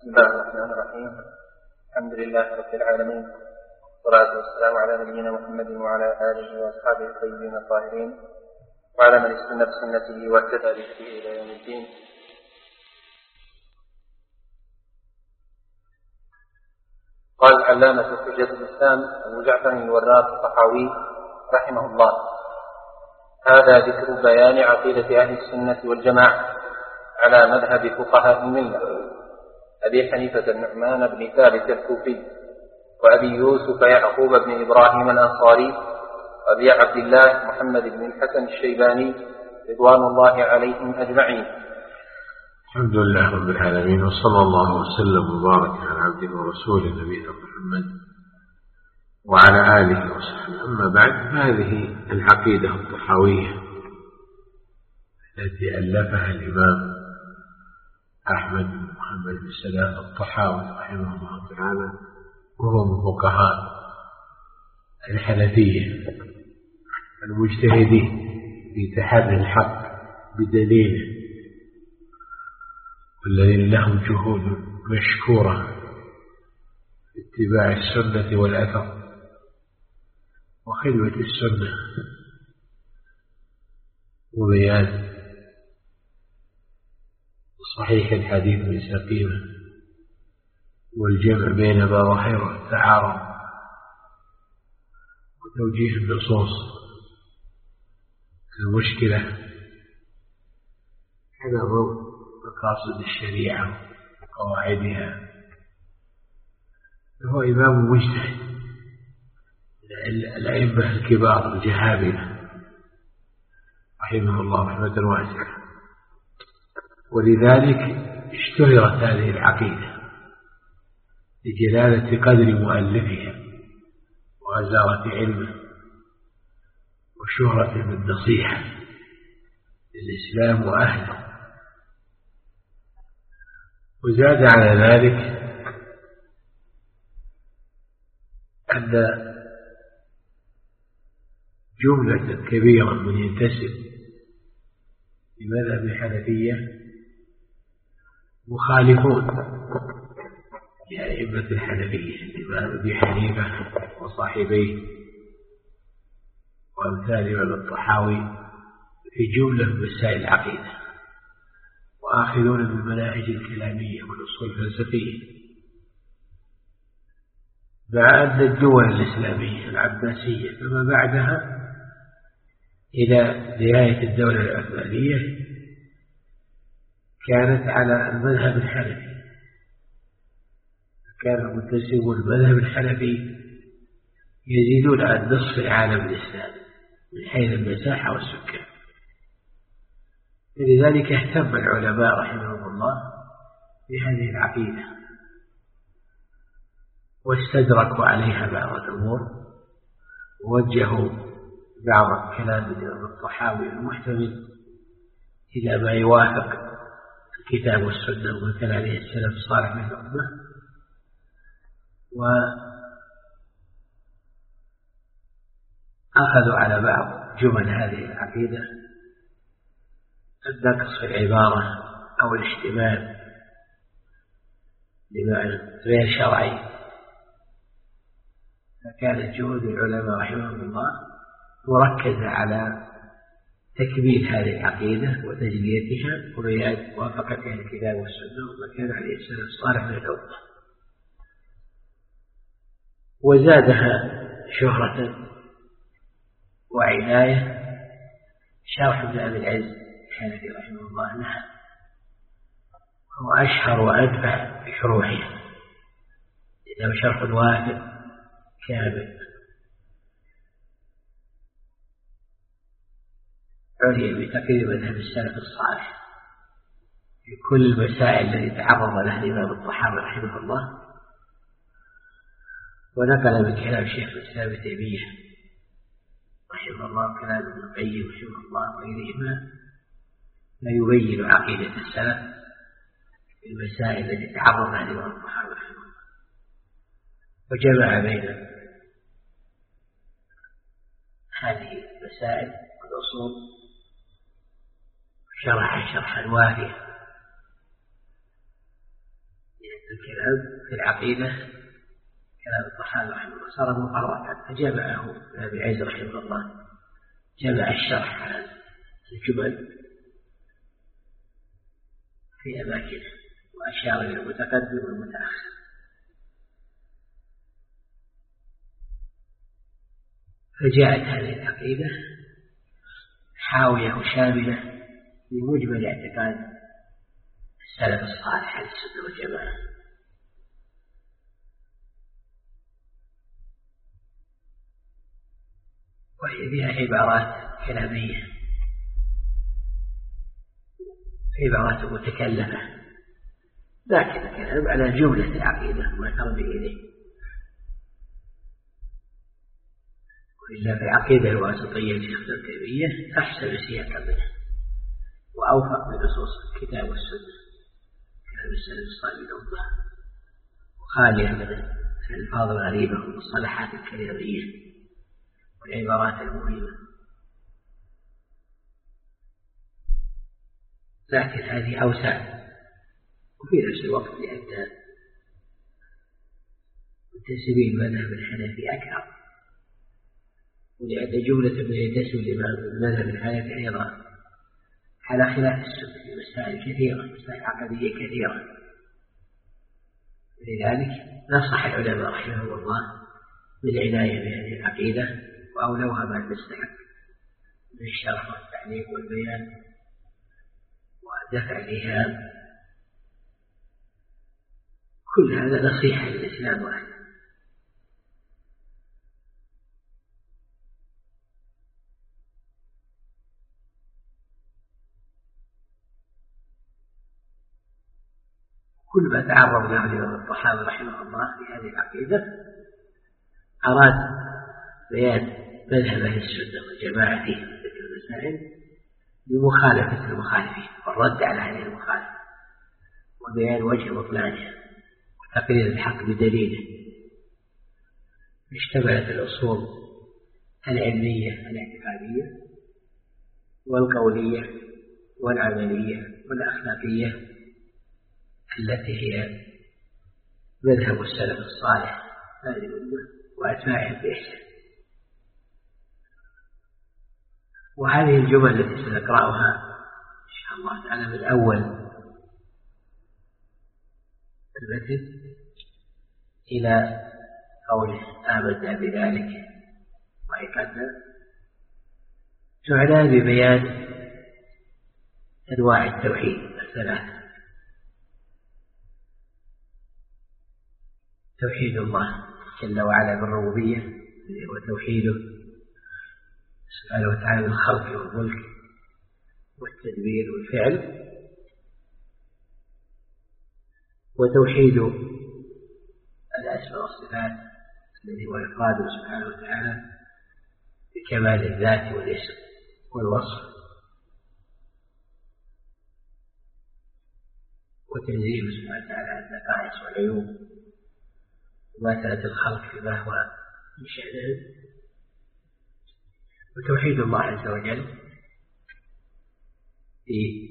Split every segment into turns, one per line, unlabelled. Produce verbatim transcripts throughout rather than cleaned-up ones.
بسم الله الرحمن الرحيم. الحمد لله رب العالمين، والصلاة والسلام على نبينا محمد وعلى آله وأصحابه الطيبين الطاهرين وعلى من استنى بسنته واهتدى بهديه إلى يوم الدين. قال العلامة حجة الإسلام أبو جعفر الوراق الطحاوي رحمه الله: هذا ذكر بيان عقيدة أهل السنة والجماعة على مذهب فقهاء الملة أبي حنيفة النعمان بن ثابت الكوفي، وأبي يوسف يعقوب بن إبراهيم الأنصاري، وأبي عبد الله محمد بن الحسن الشيباني رضوان الله عليهم أجمعين.
الحمد لله رب العالمين، وصلى الله وسلم وبارك على عبده ورسوله نبينا محمد وعلى آله وصحبه. أما بعد، هذه العقيدة الطحاوية التي ألفها الإمام أحمد بن محمد بن سلام الطحاوي رحمه الله تعالى، وهو من فقهاء الحنفية المجتهدين في تحري الحق بدليله، والذين لهم جهود مشكورة في اتباع السنة والأثر وخدمة السنة وبيان صحيح الحديث من سقيمه والجمع بين ظواهره والتعارض وتوجيه النصوص المشكلة. هذا هو مقاصد الشريعة وقواعدها. هو إمام مجتهد، الأئمة الكبار الجهابذة رحمه الله رحمة واسعة، ولذلك اشتهرت هذه العقيدة لجلالة قدر مؤلفها وغزارة علمه وشهرة بالنصيحة للإسلام وأهله. وزاد على ذلك أن جملة كبيرة من ينتسب لمذهب الحنفية مخالفون لأئمة الحنفية، الإمام أبي حنيفة وصاحبيه وأمثال الإمام الطحاوي في جملة من مسائل العقيدة، وآخذون بالمناهج الكلامية والأصول الفلسفية، مع أن الدول الإسلامية العباسية فما بعدها إلى نهاية الدولة العثمانية كانت على المذهب الحنفي، كان المنتسبون المذهب الحنفي يزيدون عن نصف العالم الإسلامي من حيث المساحة والسكان. لذلك اهتم العلماء رحمهم الله بهذه العقيدة واستدركوا عليها بعض الأمور، ووجهوا بعض كلام الإمام الطحاوي المحتمل إلى ما يوافق الكتاب والسنة وما كان عليه السلف الصالح من الأمة، وأخذوا على بعض جمل هذه العقيدة النقص في العبارة أو الاحتمال لمعنى غير شرعي. فكانت جهود العلماء رحمهم الله مركزة على تكميل هذه العقيدة وتجليتها وبيان موافقتها الكتاب والسنة وما كان عليه السلف الصالح من الأمة. وزادها شهرة وعناية شرح ابن أبي العز الحنفي رحمه الله لها، هو أشهر وأنفع بشروحها، إنه شرح وافر كامل عني بتقرير مذهب السلف الصالح في كل المسائل التي تعرض لها الإمام الطحاوي رحمه الله. ونقل من كلام شيخ الإسلام ابن تيمية رحمه الله كلام ابن القيم رحمه الله وغيرهما لا يبين عقيدة السلف في المسائل التي تعرض لها الإمام الطحاوي رحمه الله، وجمع بين هذه المسائل والأصول شرح شرحا وافيا، المذهب في العقيدة كلام الطحاوي رحمه الله صار مقررا، فجمعه ابن عز رحمه الله، جمع الشرح على الجمل في أماكنه وأشار إلى المتقدم والمتأخر. فجاءت هذه العقيدة حاوية وشاملة لمجمل اعتقاد السلف الصالح على السنة والجماعة. وهي فيها عبارات كلامية، عبارات متكلمة، لكن الكلام على جملة العقيدة ما ترمي إليه. وإلا في العقيدة الواسطية لشيخ ابن تيمية أحسن سياقا منها وأوفق بنصوص الكتاب والسنة كلام السلف الصالح الأمة، وخالية من الألفاظ الغريبة والمصطلحات الكلامية والعبارات المهمة. لكن هذه أوسع، وفي نفس الوقت لأن منتسبين المذهب الحنفي أكثر، ولأن جملة من ينتسب للمذهب الحنفي أيضا على خلاف السنة في مسائل كثيرة، مسائل عقدية كثيرة. لذلك نصح العلماء رحمهم الله بالعناية بهذه العقيدة، وأولوها ما تستحق من الشرح والتعليق والبيان ودفع الإيهام. كل هذا نصيحة للإسلام واحد. كل ما تعرض له الإمام الطحاوي رحمه الله في هذه العقيدة أراد بيان مذهب أهل السنة والجماعة في تلك المسائل بمخالفة المخالفين والرد على هذه المخالفة، وبيان وجه بطلانها وتقرير الحق بدليله. اشتملت الأصول العلمية الاعتقادية والقولية والعملية والأخلاقية التي هي مذهب السلف الصالح هذه الأمة وأتباعهم بإحسان. وهذه الجمل التي سنقرأها إن شاء الله تعالى من أول المتن إلى قوله آمنا بذلك وأيقنا تعنى ببيان أنواع التوحيد الثلاثة: توحيد الله جل وعلا بالربوبية وتوحيده سبحانه وتعالى بالخلق والملك والتدبير والفعل، وتوحيد الأسماء والصفات الذي هو إفراده سبحانه وتعالى بكمال الذات والاسم والوصف، وتنزيه سبحانه وتعالى عن النقائص والعيوب ومثلة الخلق فيما هو من شأنه، وتوحيد الله عز وجل في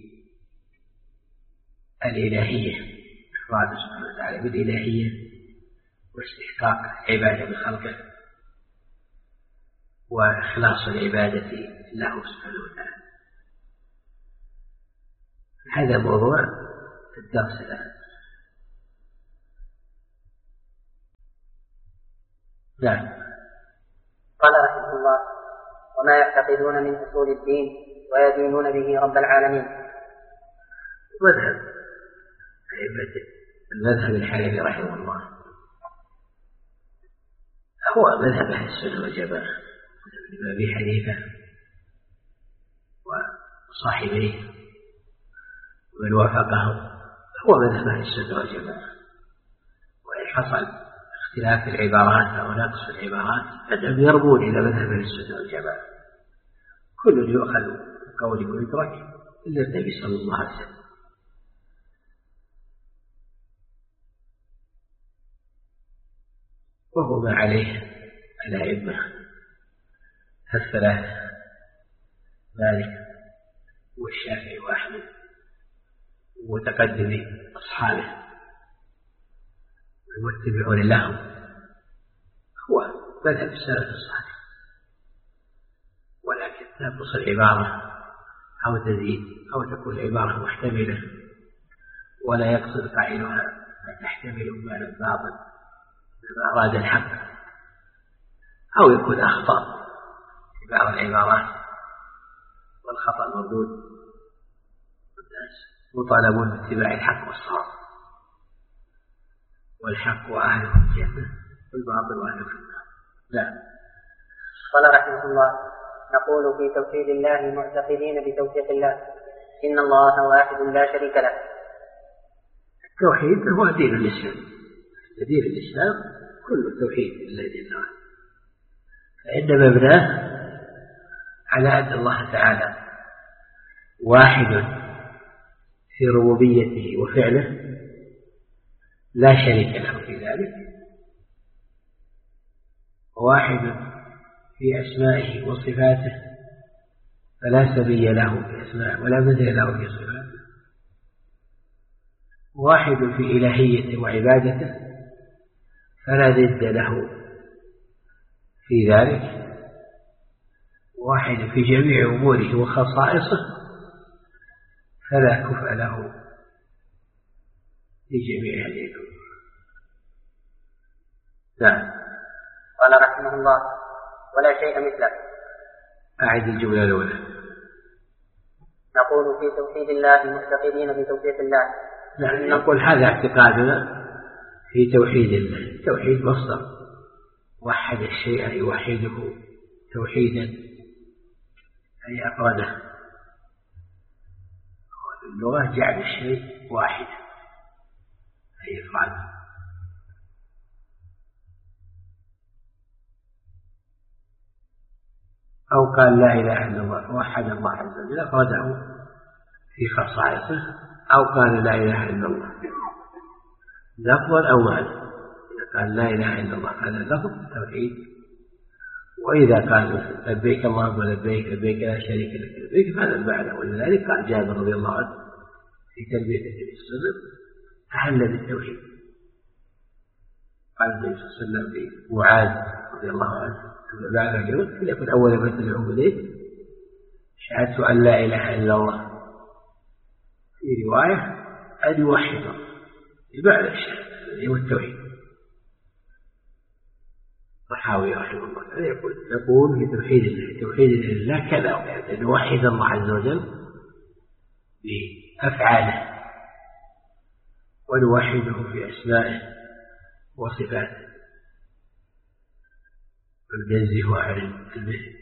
الإلهية، إفراده سبحانه وتعالى بالإلهية واستحقاق عبادة بخلقه وإخلاص العبادة له سبحانه وتعالى. هذا موضوع الدرس الآن. نعم.
قال رحمه الله: وما يعتقدون من أصول الدين ويدينون به رب العالمين.
مذهب المذهب الحنفي رحمه الله هو مذهب أهل السنة والجماعة، مذهب أبي حنيفة وصاحبيه ومن وافقهم، هو مذهب أهل السنة والجماعة. وإن حصل اختلاف العبارات أو نقص العبارات فإنهم يربون إلى مذهب أهل السنة والجماعة، كل يؤخذ بقوله ويترك إلا النبي صلى الله عليه وسلم. وهو ما عليه الأئمة الثلاثة مالك والشافعي وأحمد ومتقدم أصحابه المتبعون لهم هو مذهب السلف الصالح، ولكن تنقص العبارة أو تزيد أو تكون العبارة محتملة ولا يقصد قائلها ما تحتمل معنى الباطل بما أراد الحق، أو يكون أخطأ في بعض العبارات، والخطأ المردود، والناس مطالبون باتباع الحق والصواب، والحق وأهله الجنة والباطل وأهله النار. لا.
قال رحمه الله: نقول في توحيد الله معتقدين بتوفيق الله إن الله واحد لا شريك له.
التوحيد هو دين الإسلام، دين الإسلام كل التوحيد لله جل وعلا، فإن مبناه على أن الله تعالى واحد في ربوبيته وفعله لا شريك له في ذلك، وواحد في أسمائه وصفاته فلا سبي له في أسمائه ولا مثل له في صفاته، واحد في إلهيته وعبادته فلا ضد له في ذلك، واحد في جميع أموره وخصائصه فلا كفء له في جميع هذه الأمور. نعم.
قال رحمه الله: ولا شيء مثله.
أعد الجملة الأولى.
نقول في توحيد الله معتقدين بتوفيق الله.
نعم، نقول هذا اعتقادنا في توحيد الله. التوحيد مصدر وحد الشيء يوحده توحيدا أي أفرده، اللغة جعل الشيء واحدا أي أفرده. أو قال لا إله إلا الله وحد الله عز وجل أفرده في خصائصه، أو قال لا إله إلا الله لفظا أو معنى. إذا قال لا إله إلا الله هذا لفظ توحيد، وإذا قال لبيك اللهم لبيك لبيك لا شريك لك لبيك فهذا المعنى. ولذلك قال جابر رضي الله عنه في تلبية النبي صلى الله عليه وسلم أحل بالتوحيد. قال النبي صلى الله عليه وسلم لمعاذ رضي الله عنه بعد اليوم فليكن أول ما تدعو إليه شهادة أن لا إله إلا الله، في رواية أن يوحد بمعنى الشهادة هو التوحيد. الطحاوي رحمه الله يقول يقول في توحيد الله توحيد الله كذا وكذا، أن يوحد الله عز وجل بأفعاله ونوحده في أسمائه وصفاته وننزه عن المثل،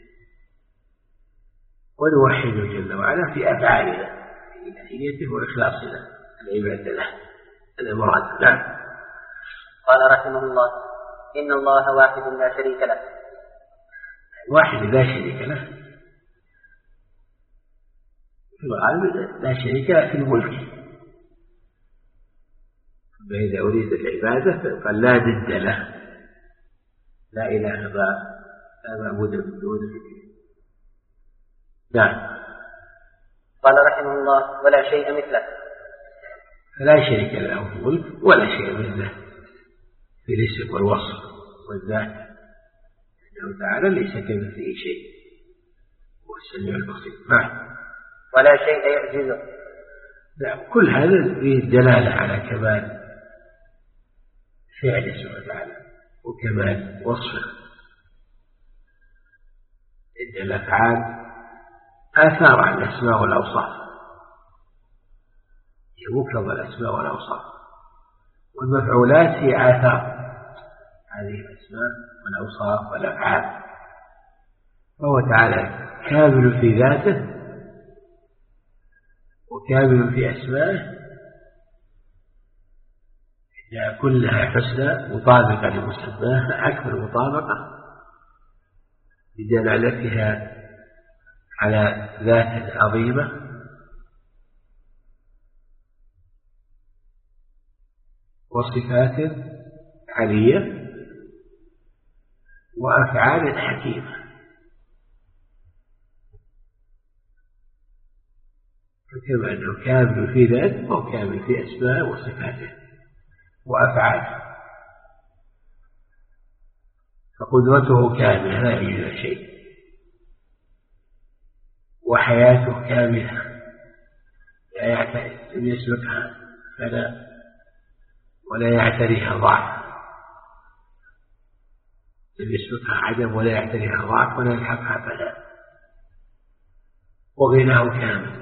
ونوحده جل وعلا في أفعالنا في إلهيته وإخلاصنا العبادة له. هذا مراد. نعم.
قال رحمه الله: إن الله واحد لا شريك له.
واحد لا شريك له في الغالب لا شريك له في الملك، فإذا أريد العبادة قال لا ضد له، لا إله إلا الله لا معبود من دونه. نعم.
قال رحمه الله: ولا شيء مثله.
فلا شريك له في الملك ولا شيء مثله في الاسم والوصف والذات، إنه تعالى ليس كمثله شيء هو السميع البصير. نعم.
ولا شيء يعجزه.
نعم. كل هذا فيه دلالة على كمال فعله سبحانه وتعالى وكمال وصفه. إن الأفعال آثار عن الأسماء والأوصاف، هي مفرد الأسماء والأوصاف، والمفعولات هي آثار هذه الأسماء والأوصاف والأفعال. فهو تعالى كامل في ذاته وكامل في أسمائه، إنها كلها حسنى مطابقة لمسماها أكثر مطابقة بدلالتها على ذات عظيمة وصفات عالية وأفعال حكيمة. فكما أنه كامل في ذاته وكامل في أسماء وصفاته وأفعاله. فقدرته كاملة لا يوجد شيء، وحياته كاملة لا يعتري لم يسبقها فلا ولا يعتريها ضعف، لم يسبقها عدم ولا يعتريها ضعف ولا يلحقها فلا، وغناه كامل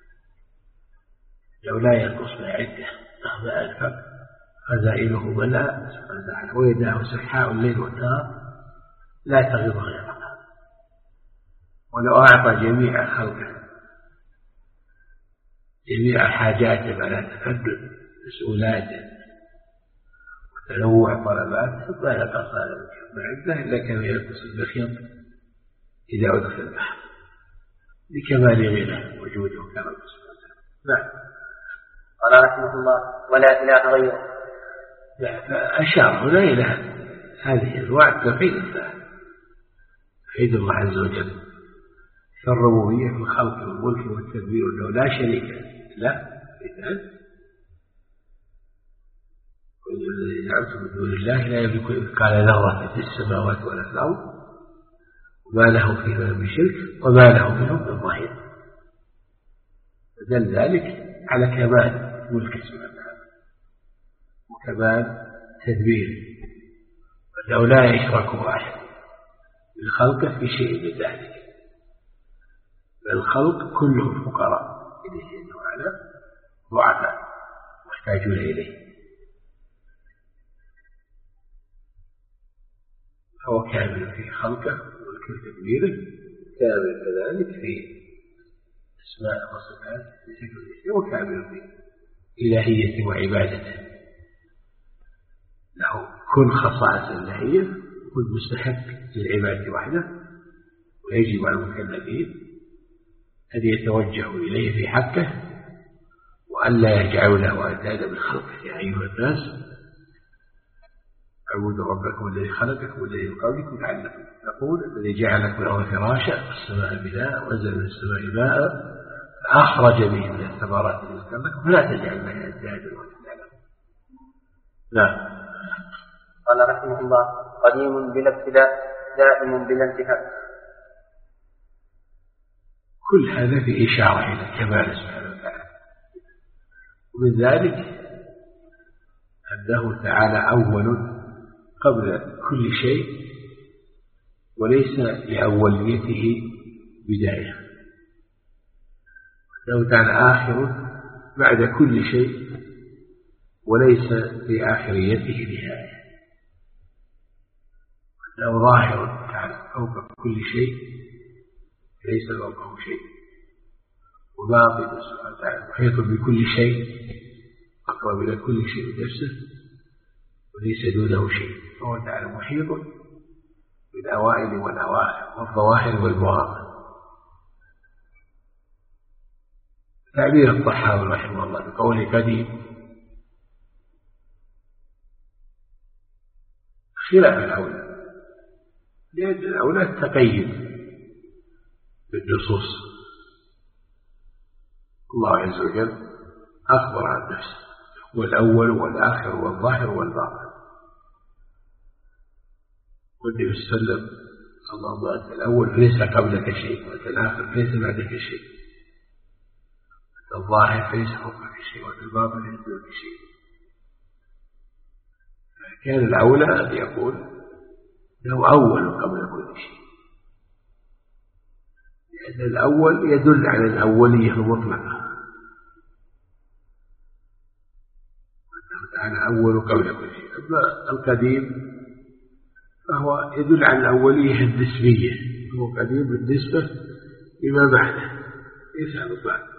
لو لا ينقص ما عنده مهما أنفق خزائنه ملأ سبحانه وتعالى، ويداه سحاء الليل والنهار لا تغيب غيرها. ولو أعطى جميع خلقه جميع حاجاته على تفرد مسؤولاته وتنوع طلباته ما نقص ما عنده إلا كما ينقص البخيط إذا أدخل البحر لكمال غناه وجوده كما سبحانه. نعم.
قال رحمه الله: ولا إله غيره.
أشار هنا إلى هذه أنواع توحيد الله، توحيد الله عز وجل في الربوبية في الخلق والملك والتدبير له لا شريك له. مثال: والذين زعمتم من دون الله لا يملك مثقال ذرة في السماوات ولا في الأرض وما له فيهما من شرك وما له منهم من ظهير. فدل ذلك على كمال ملك سبحانه وكمال تدبير، وأنه لا يشرك أحد من خلقه في شيء من ذلك، بل الخلق كلهم فقراء إليه جل وعلا ضعفاء محتاجون إليه، فهو كامل في خلقه وفي تدبيره، كامل كذلك في أسماء وصفات وكامل في إلهية وعبادته، له كل خصائص الإلهية كل مستحق للعبادة وحده، ويجب على المكلفين أن يتوجهوا إليه في حقه وأن لا يجعلوا له أندادا من خلقه. يا أيها الناس اعبدوا ربكم الذي خلقكم والذي من قبلكم لعلكم تتقون الذي جعل لكم الأرض فراشا والسماء بناء وأنزل من السماء ماء فأخرج به من الثمرات رزقا لكم فلا تجعلوا له أندادا وأندادا. نعم.
قال رحمه الله: قديم بلا ابتداء دائم بلا انتهاء.
كل هذا في إشارة إلى كمال سبحانه وتعالى، ومن ذلك أنه تعالى أول قبل كل شيء وليس لأوليته بداية، أنه تعالى آخر بعد كل شيء وليس لآخريته نهاية، أنه ظاهر تعالى فوق كل شيء ليس فوقه شيء، وباطن سبحانه وتعالى محيط بكل شيء أقرب إلى كل شيء نفسه وليس دونه شيء، فهو تعالى محيط بالأوائل والأواخر والظواهر والبواطن. تعبير الطحاوي رحمه الله بقوله قديم خلاف الأولى، لأن الأولى التقيد بالنصوص. الله عز وجل أخبر عن نفسه والأول والآخر والظاهر والباطن، والنبي صلى الله عليه وسلم اللهم أنت الأول فليس قبلك شيء وأنت الآخر فليس بعدك شيء، أنت الظاهر فليس فوقك شيء وأنت الباطن فليس دونك شيء. كان الأولى أن يقول له أول قبل كل شيء، لأن الأول يدل على الأولية المطلقة، أنه تعالى أول قبل كل شيء. أما القديم فهو يدل على الأولية النسبية، هو قديم بالنسبة لما بعده ليس على بعد.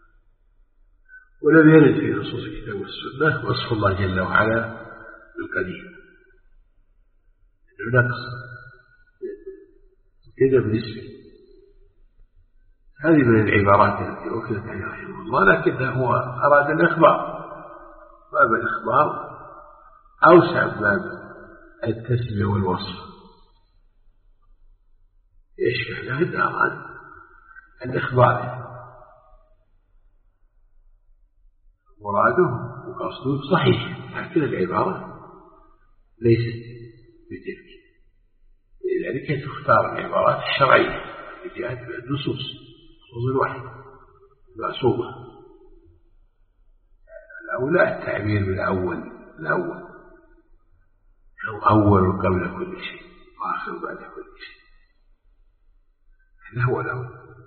ولم يرد في نصوص الكتاب والسنة وصف الله جل وعلا بالقديم، إنه نقص كذا بالنسبة. هذه من العبارات التي أخذت عنه رحمه الله، لكنه هو أراد الإخبار، باب الإخبار أوسع باب التسمية والوصف، يشبه له الأراد الإخبار، مراده وقصده صحيح، لكن العبارة ليست بتلك.
لذلك تختار العبارات الشرعية التي جاءت بالنصوص نصوص الوحي المعصومة. الأولى التعبير بالأول الأول أو أول قبل كل شيء وآخر بعد كل شيء، هذا هو الأول.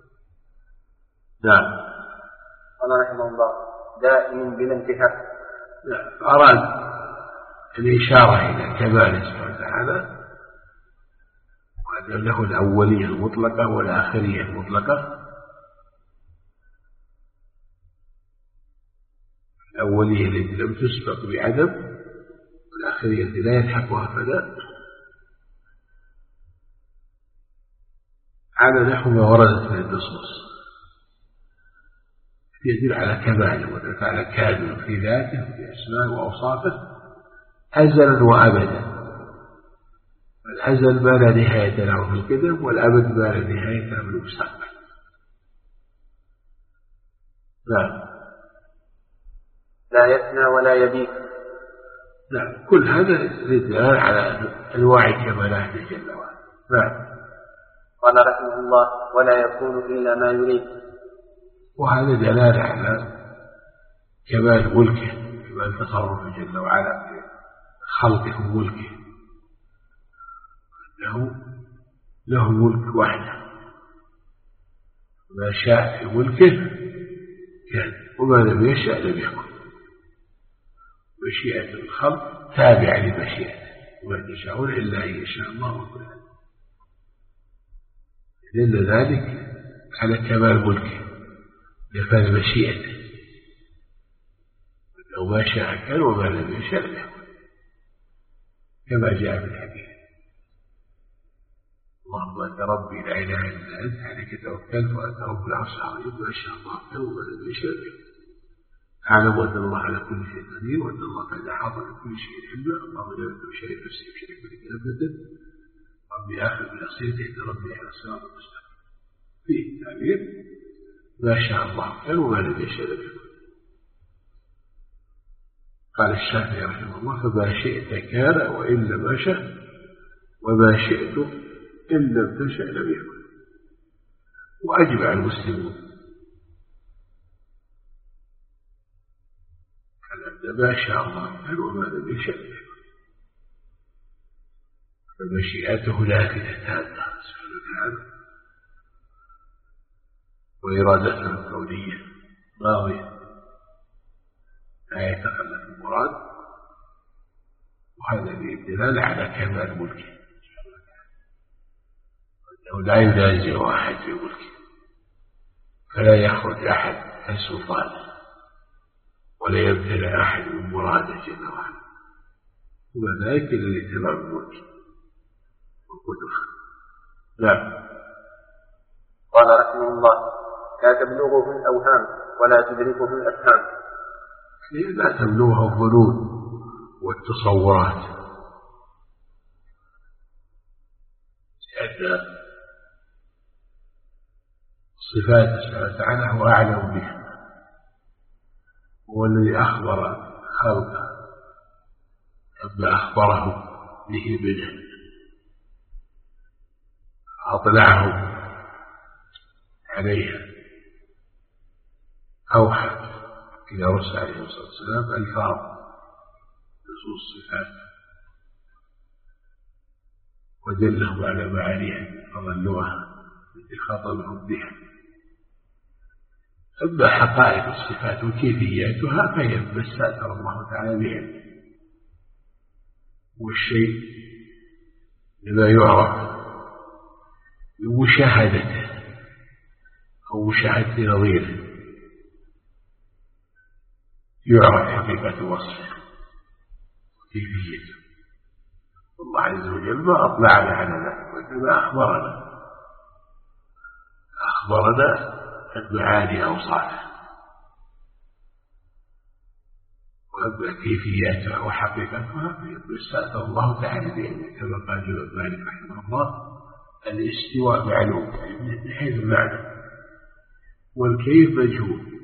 نعم.
قال رحمه الله دائم بلا انتهاء.
أراد الإشارة إلى كماله سبحانه وتعالى وأن له الأولية المطلقة والآخرية المطلقة. الأولية التي لم تسبق بعدم والآخرية التي لا يلحقها فناء على نحو ما وردت من النصوص يدل على كماله ودل على كامل في ذاته وفي أسمائه وأوصافه أزلا وأبدا. الأزل ما لا نهاية له في القدم والأبد ما لا نهاية له في المستقبل. نعم.
لا يفنى ولا يبيت.
نعم. كل هذا للدلالة على أنواع كمالاته جل وعلا. نعم.
قال رحمه الله ولا يكون إلا ما يريد.
وهذا دلالة على كمال ملكه كمال تصرفه جل وعلا في خلقه وملكه، أنه له ملك وحده ما شاء في ملكه كان وما لم يشاء لم يكن. مشيئة الخلق تابعة لمشيئته وما تشاءون إلا أن يشاء الله وكله. لأن ذلك على كمال ملكه نفاذ مشيئته لو ما شاء كان وما لم يشاء لم يكن كما جاء في الحديث اللهم أنت ربي لا إله إلا أنت عليك توكلت وأنت رب العرش العظيم ما شاء الله كان وما لم يشاء لم يكن. أعلم أن الله على كل شيء قدير وأن الله قد أحاط بكل شيء علما. اللهم لا يملك شيء نفسي وشريك لك أبدا ربي آخر بنصيرته إن ربي على الصراط المستقيم. فيه تعبير ما شاء الله كان وما لم يشاء لم يكن. قال الشافعي رحمه الله فما شئت كان وإن لم أشأ وما شئت إن لم تشأ لم يكن. وأجمع المسلمون على أن ما شاء الله كان وما لم يشأ لم يكن. فمشيئته نافذة تامة سبحانه وتعالى وإرادته الكونية ضاوية لا يتخلف المراد. وهذا الدلالة على كمال ملكه أنه لا ينازع أحد في ملكه فلا يخرج أحد عن سلطانه ولا يمتنع أحد من مراده جل وعلا. وما ذلك إلا لتمام الملك والقدرة. نعم.
قال رحمه الله لا تبلغه الأوهام ولا تدركه الأفهام.
لا تبلغه الظنون والتصورات لأن صفات سبحانه وتعالى هو أعلم بها هو الذي أخبر خلقه أما أخبره به منه أطلعه عليها أوحى إلى رسول عليه الصلاة والسلام ألفاظ نصوص الصفات ودلهم على معانيها فظلوها التي خاطبهم بها. أما حقائق الصفات وكيفياتها فهي ما استأثر الله تعالى بها والشيء لما يعرف بمشاهدته أو مشاهدة نظيره يعرف حقيقة وصفه وكيفيته. الله عز وجل ما أطلعنا على ذلك وإنما أخبرنا أخبرنا عن معاني أوصافه وأما كيفياتها وحقيقتها فيستأثر الله تعالى بها كما قال جواب مالك رحمه الله الاستواء معلوم من حيث المعنى والكيف مجهول.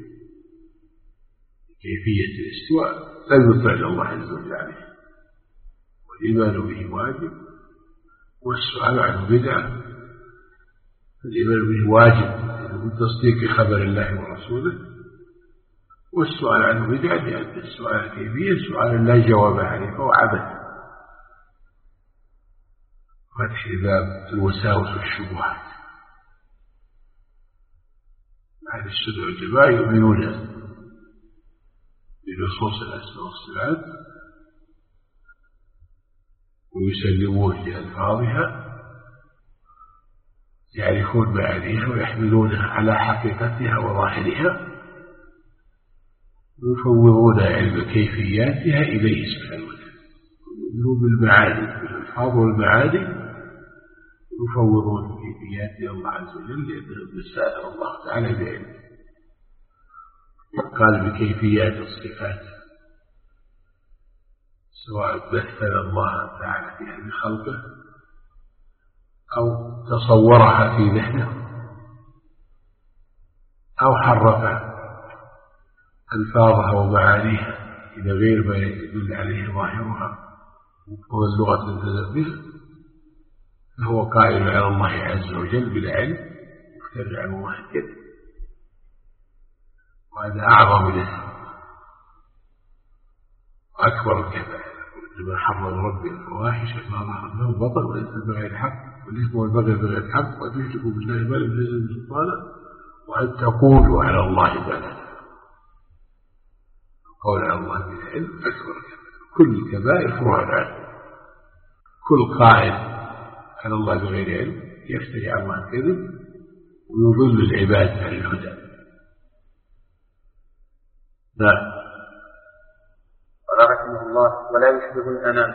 كيفية الاستواء لا يطلع الله عز وجل عليه والإيمان به واجب والسؤال عنه بدعة. الإيمان به واجب من تصديق خبر الله ورسوله، والسؤال عنه بدعة لأن السؤال كيفية سؤال لا جواب عليه فهو عبث. فتح باب الوساوس والشبهات. أهل السنة والجماعة يؤمنون بنصوص الأسماء والصفات ويسلمون لألفاظها، يعرفون معانيها ويحملونها على حقيقتها وظاهرها، ويفوضون علم كيفياتها إليه سبحانه وتعالى. يؤمنون بالمعاني بالألفاظ والمعاني، يفوضون كيفيات الله عز وجل لأنهم استأثر الله تعالى بعلمه. قال بكيفيات الصفات سواء مثل الله تعالى فيها بخلقه أو تصورها في ذهنه أو حرف ألفاظها ومعانيها إلى غير ما يدل عليه ظاهرها واللغة المتنبهة، فهو قائل على الله عز وجل بلا علم مفترع موحد، وهذا أعظم الإثم وأكبر الكبائر. لما حرم ربي الفواحش ما ظهر منه بطن والإثم بغير حق والإثم والبغي بغير حق وأن تشركوا بالله ما لم ينزل به سلطانا وأن تقولوا على الله ما لا تعلمون. قول على الله بلا علم أكبر الكبائر. كل الكبائر فروع عنه. كل قائل على الله بغير علم يفتري على الله الكذب ويضل العباد عن الهدى. نعم.
قال رحمه الله ولا يشبه الأنام.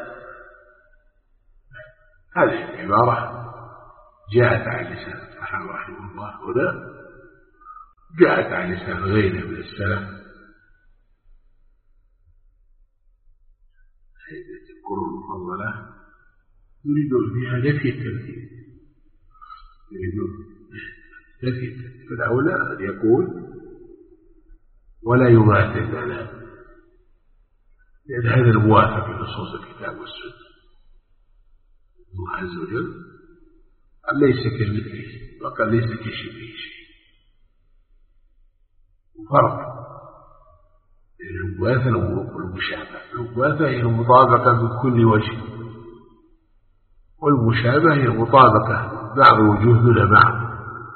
هذه العبارة جاءت عن لسان الصحابة رحمه الله هنا، جاءت عن لسان غيره من السلف سيدة القرون المفضلة يريدون بها نفي التمثيل، يريدون نفي التمثيل. فالأولى أن يقول ولا يماثل لنا، لأن هذا الموافق لنصوص الكتاب والسنة. الله عز وجل قال ليس كمثله وقال ليس كشبهه شيء. وفرق بين المماثلة والمشابهة. المماثلة هي المطابقة من كل وجه، والمشابهة هي المطابقة بعض وجوه دون بعض.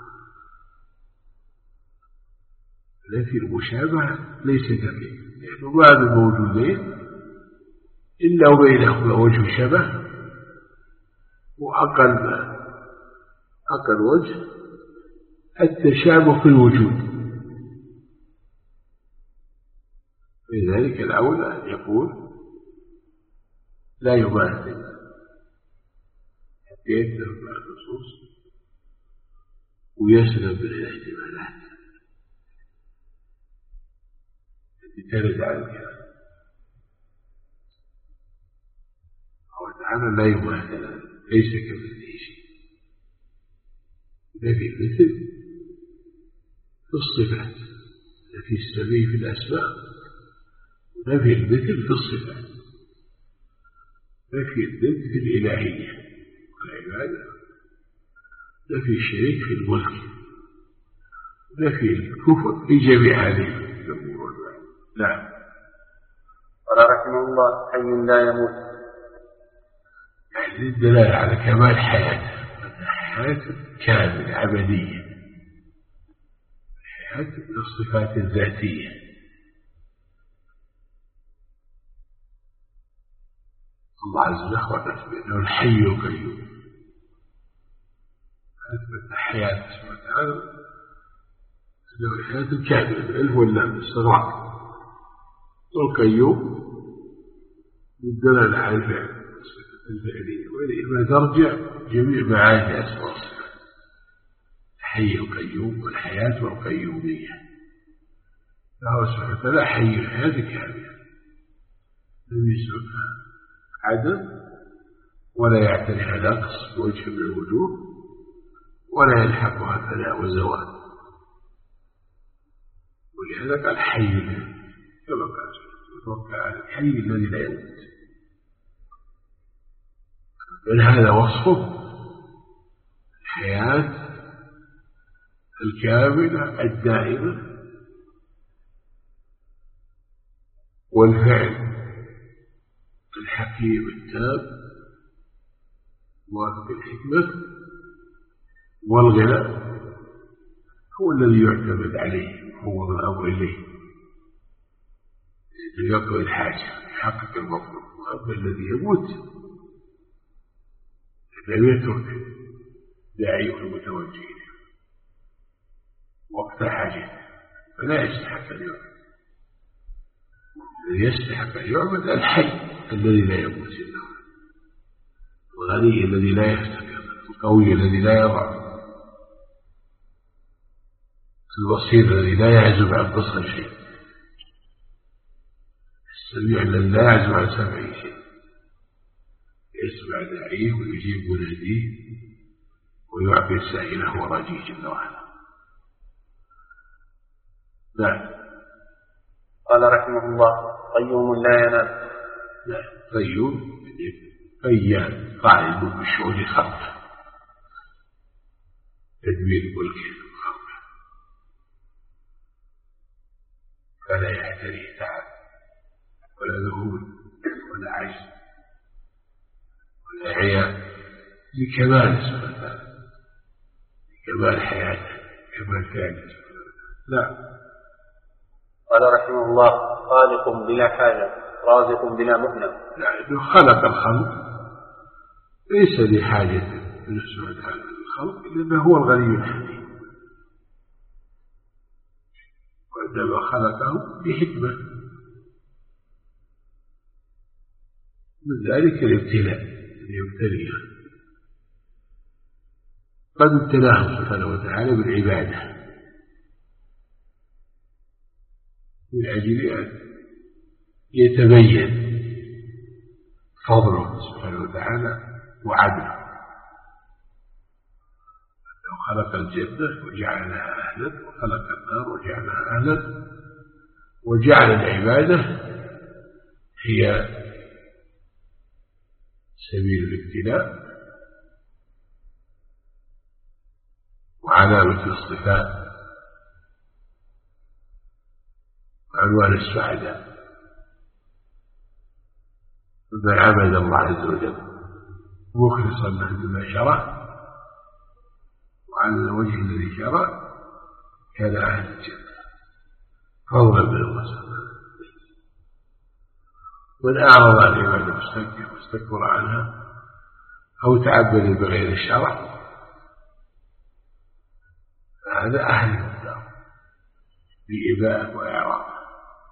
لكن المشابهة ليس كمثله، لأنه بعض الموجودين إلا وبينهما وجه شبه، وأقل ما أقل وجه التشابه في الوجود. لذلك الأولى أن يقول لا يماثل حتى يكثر مع النصوص ويسلم من الاحتمالات التي ترد على الكلام. الله تعالى لا يماثل، ليس كمثله شيء. نفي المثل في الصفات، نفي السمي في الأسماء، نفي المثل في الصفات، نفي الضد في الإلهية والعبادة، نفي الشريك في الملك، نفي الكفر في جميع هذه الأمور. نعم.
قال رحمه الله حي لا يموت،
يعني الدلالة على كمال حياته، حياة كاملة عبدية، حياة الصفات الذاتية. الله عز وجل أخبر بأنه الحي القيوم، أثبت حياة سبحانه وتعالى أنه الحياة الكاملة بالألف واللام بالصغار، والقيوم بالدلالة على الفعل الفعلية، وإليه ما ترجع جميع معاني أسماء الصفات، الحي القيوم والحياة والقيومية. فهو سبحانه وتعالى حي الحياة كاملة، لم يسبقها عدم ولا يعتريها نقص بوجه من الوجوه ولا يلحقها فناء وزوال. ولهذا قال حي كما قال يتوكل على الحي الذي لا يموت، بل هذا وصفه الحياة الكاملة الدائمة والفعل الحكيم التام موافق الحكمة والغنى هو الذي يعتمد عليه هو الأمر إليه ليقضي الحاجة يحقق المطلوب. وأما الذي يموت لم يترك داعيه المتوجهين وقت حاجته فلا يستحق أن يعبد. الذي يستحق أن يعبد الحي الذي لا يموت إلا هو، الغني الذي لا يفتقر، القوي الذي لا يضعف، البصير الذي لا يعزب عن بصر شيء، السميع الذي لا يعزب عن سمعه شيء، يسمع داعيه ويجيب مناديه ويعطي سائله وراجيه جل وعلا. نعم.
قال رحمه الله: قيوم لا ينام.
نعم. قيوم قيام قائم بشؤون خلقه تدبير ملكه وخلقه فلا يحتري تعب ولا ذهول ولا عجز ولا عياء لكمال سبحانه وتعالى لكمال حياته كمال فعله. لا.
قال رحمه الله: خالق بلا حاجة رازق بلا مؤنة.
يعني خلق الخلق ليس لحاجة من سبحانه وتعالى الخلق لأنه هو الغني الحميد، وإنما خلقه بحكمة من ذلك الابتلاء ليبتليه. قد ابتلاه سبحانه وتعالى بالعبادة من أجل أن يتبين فضله سبحانه وتعالى وعدله. لو خلق الجنة وجعلها أهلا وخلق النار وجعلها أهلا وجعل العبادة هي سبيل الابتلاء وعلامة الصفات وعنوان السعادة. من عبد الله عز وجل مخلصا له بما شرع وعلى الوجه الذي شرع كان أهل الجنة فضلا من الله سبحانه. من أعرض عن عبادة مستكبر واستكبر عنها أو تعبد بغير الشرع هذا أهل الدار بإباء وإعراض.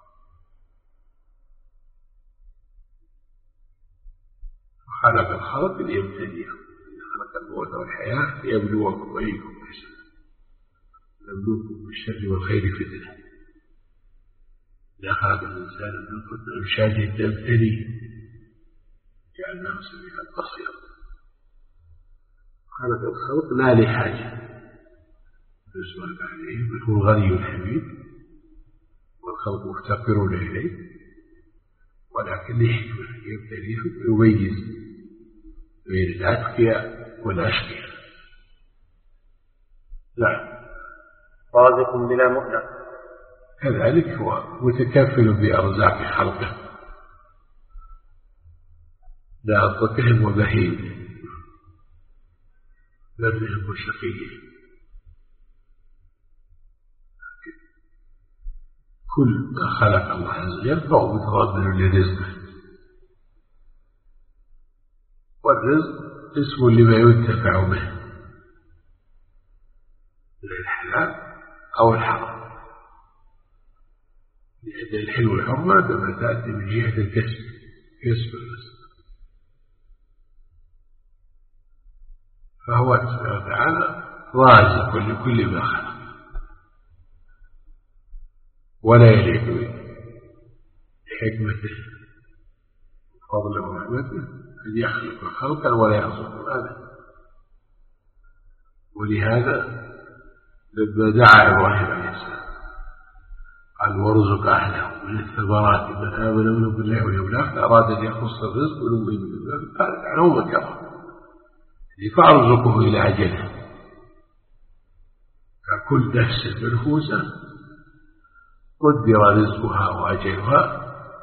خلق الخلق ليبتليه، خلق الموت والحياة ليبلوكم أيكم أحسن، نبلوكم بالشر والخير فتنة. إذا خلق الإنسان من نطفة أمشاج تبتلي جعلناه سميعا بصيرا. خلق الخلق لا لحاجة يسمى عليه بل هو الغني الحميد والخلق مفتقرون إليه، ولكن لحكمة يبتليهم ويميز بين الأتقياء والأشقياء. نعم.
رازق بلا مؤنة.
كذلك هو متكفل بأرزاق خلقه لأرزقهم وبهيم برهم وشقيهم. كل ما خلق الله عز وجل فهو متضمن لرزقه، والرزق اسم لما ينتفع به من الحلال أو الحرام، لأن الحلو والحرمة لما تأتي من جهة الكسب كسب الرزق. فهو سبحانه وتعالى رازق لكل ما خلق، ولا يليق بحكمته وفضله ورحمته أن يخلق خلقا ولا يرزق هذا. ولهذا لما دعا إبراهيم عليه السلام قال: وارزق أهله من الثمرات من آمن منهم بالله واليوم الآخر، أراد أن يخص الرزق ولو من الباب قال: عنه مكره فأرزقه إلى أجله فكل نفس منفوسة قدر رزقها وأجلها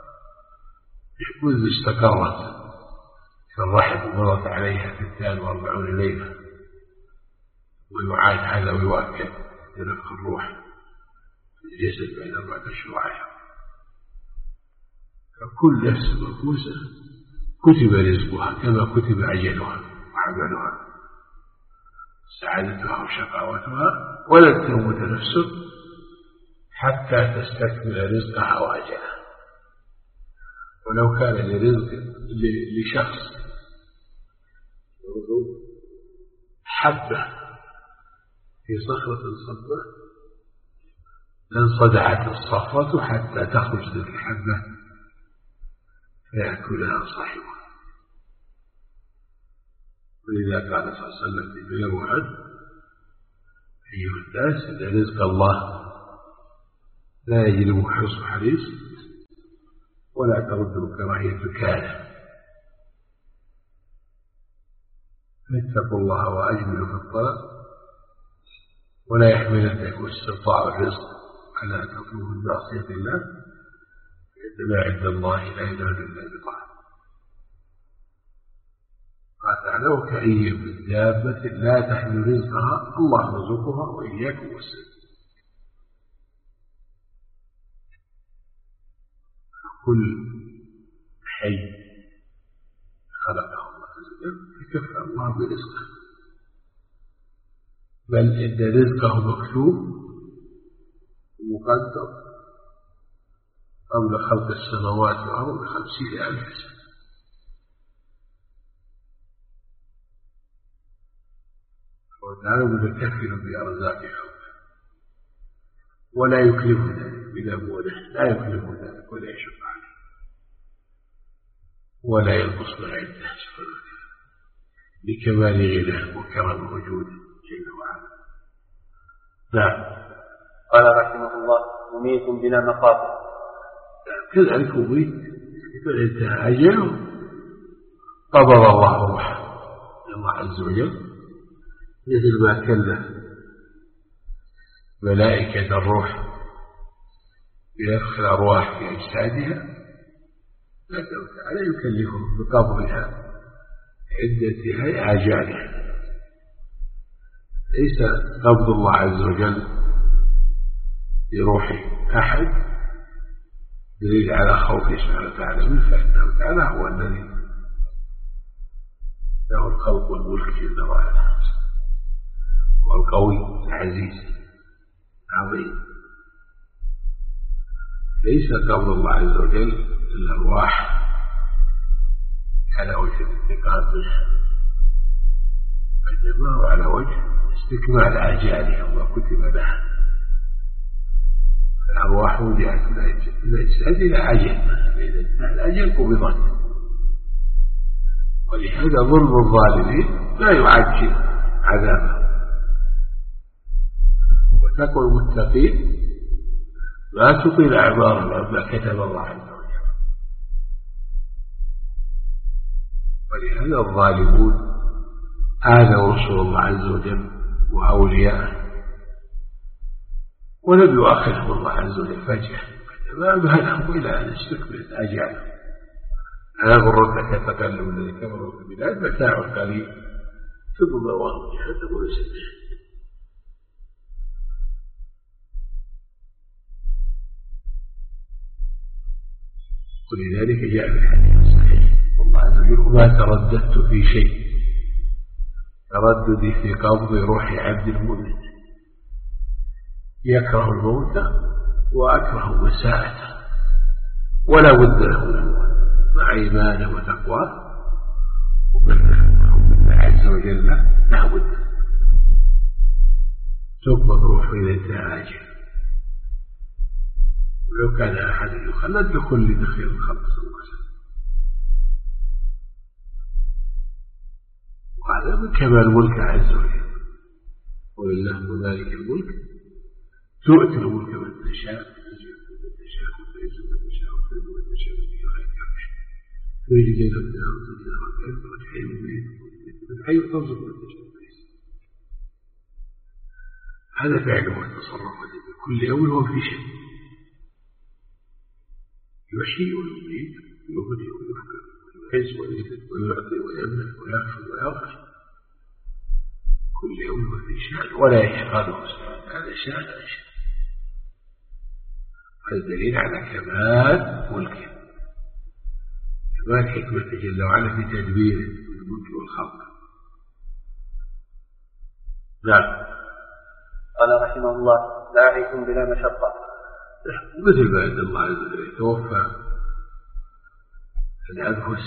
منذ استقرت في الرحم ومضت عليها ستان وأربعون ليلة، ويعاد هذا ويؤكد لنفخ الروح في الجسد بين أربعة أشهر وعشرة. فكل نفس منفوسة كتب رزقها كما كتب أجلها وعملها، سعادتها وشقاوتها، ولن تموت نفس حتى تستكمل رزقها وأجلها. ولو كان لرزق لشخص حبة في صخرة صفرة لانصدعت الصخرة حتى تخرج تلك الحبة فيأكلها صاحبها. ولذا قال صلى الله عليه وسلم في بيان أيها الناس إن رزق الله لا يجلب حرص حريص ولا ترد كراهية كاره، فاتقوا الله وأجملوا في الطلب، ولا يحملنكم استطاع الرزق على أن تطلبوا من معصية الله، فإن ما عند الله لا ينال إلا بطاعة. قال تعالى وكأي من دابة لا تحمل رزقها الله يرزقها وإياكم والسلام. كل حي خلقه الله عز وجل يكفى الله برزقه، بل إن رزقه مكتوب ومقدر قبل خلق السماوات والأرض بخمسين ألف سنة. وتعالى متكفل بأرزاقه ولا يكلف ذلك بذنبه، لا يكلف ذلك ولا يشق عليه ولا ينقص ما عنده سبحانه وتعالى لكمال غناه وكرم وجوده جل وعلا. نعم.
قال رحمه الله مميت بلا مخاطر.
كذلك مميت إذا انتهى أجله قبض الله روحه الله عز وجل، مثل ما كلف ملائكة الروح بنفخ الأرواح في أجسادها، لكن تعالى يكلفهم بقبضها عند انتهاء آجالها. ليس قبض الله عز وجل لروح أحد دليل على خوفه سبحانه وتعالى منه، فإنه تعالى هو الذي له الخلق والملك جل وعلا، والقوي العزيز عظيم. ليس قبض الله عز وجل الأرواح على وجه الانتقام منها، إنما على وجه استكمال آجالها وما كتب لها. الأرواح وجهت الأجساد إلى أجل، فإذا انتهى الأجل قبضت. ولهذا ظلم الظالمين لا يعجل عذابه، وتقوى المتقين لا تطيل أعمارهم ما كتب الله عز وجل. ولهذا الظالمون آذوا رسول الله عز وجل وأولياءه ولم يؤاخذهم الله عز وجل فجأة، ما أمهلهم إلى أن استكملت أجالهم. أنا غرتك تتكلم الذي كفروا في البلاد متاع قليل ثم مأواهم جهنم ويسلم. ولذلك جاء في الحديث الصحيح والله عز وجل ما ترددت في شيء ترددي في قبض روح عبد المؤمن يكره الموت وأكره مساءته ولا بد له الموت مع إيمانه وتقواه ومن عز وجل لا بد تقبض روح إذا انتهى أجل. ولو كان أحد يخلد لكل دخيل الخلق صلى الله عليه وسلم. وهذا من كمال الملك عز وجل، ولله مالك الملك تؤتي الملك من تشاء تجعل من تشاء وتعز من تشاء وتذل من تشاء وتغير تريد جنة من الأرض تجعل الكلب وتحيي من حي ترزق من تشاء. هذا فعله وتصرفه كل يوم هو في شيء، يحيي ويميت ويبدئ ويفكر ويعز ويذل ويعطي ويمنع ويخفض ويرفع، كل يوم هو في شأن ولا يشغله هذا شأن هذا شأن. هذا دليل على كمال ملكه، كمال حكمته جل وعلا في تدبيره الملك والخلق. نعم.
قال رحمه الله: لا عيش بلا مشقة.
مثل ما أن الله عز وجل يتوفى الأنفس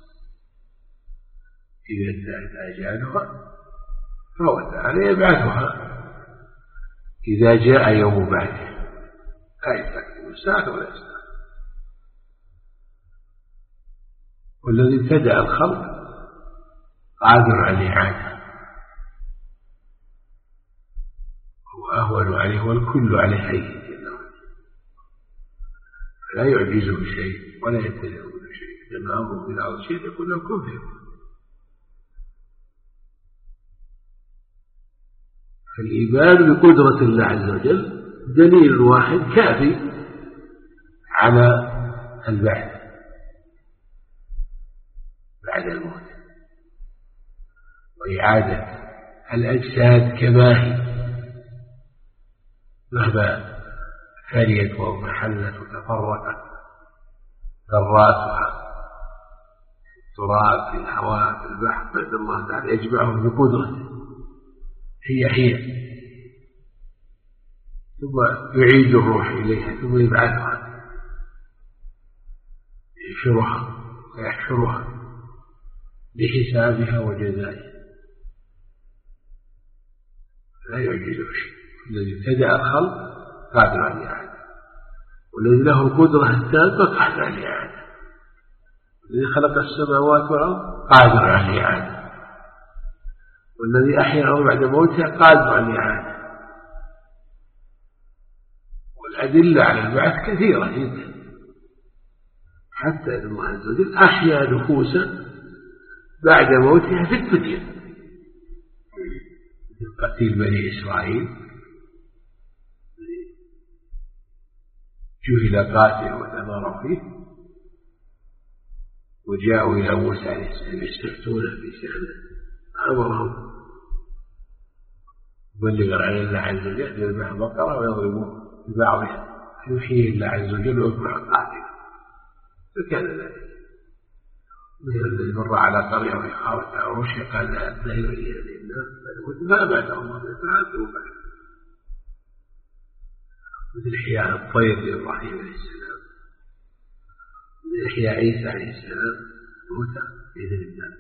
إذا انتهت أجالها فهو تعالى يبعثها إذا جاء يوم بعده، لا يستكمل ساعة ولا ساعة. والذي ابتدأ الخلق قادر على الإعادة، هو أهون عليه والكل عليه حي، لا يعجزه شيء ولا يبتدئه شيء، لما أمره بالأرض شيء يقول له كن فيكون. فالإيمان بقدرة الله عز وجل دليل واحد كافي على البعث بعد الموت وإعادة الأجساد كما هي مهما فريت ومحلت وتفرقت ذراتها في التراب في الهواء في البحر، فإن الله تعالى يجمعهم بقدرته هي هي، ثم يعيد الروح إليها ثم يبعثها يحشرها ويحشرها بحسابها وجزائها، لا يعجزه شيء. الذي ابتدأ الخلق قادر على الإعادة، والذي له القدرة التامة قادر على الإعادة، الذي خلق السماوات والأرض قادر على الإعادة، والذي أحيا الأرض بعد موتها قادر على الإعادة. والأدلة على البعث كثيرة جدا، حتى أن الله عز وجل أحيا نفوسا بعد موتها في الدنيا، قتيل بني إسرائيل جهل قاتل وتماروا فيه وجاءوا إلى موسى عليه السلام يستفتونه في شأنه، أمرهم بلغ عن الله عز وجل يذبح بقرة ويضربوه ببعضها يحيي الله عز وجل ويذبح القاتل، فكان ذلك. مثل الذي مر على قرية وهي خاوية على عروشها قال لا يحيي هذه الناس فأبعده الله بإطاعته وبعده. مثل إحياء الطير لإبراهيم عليه السلام، مثل إحياء عيسى عليه السلام موتى بإذن الله.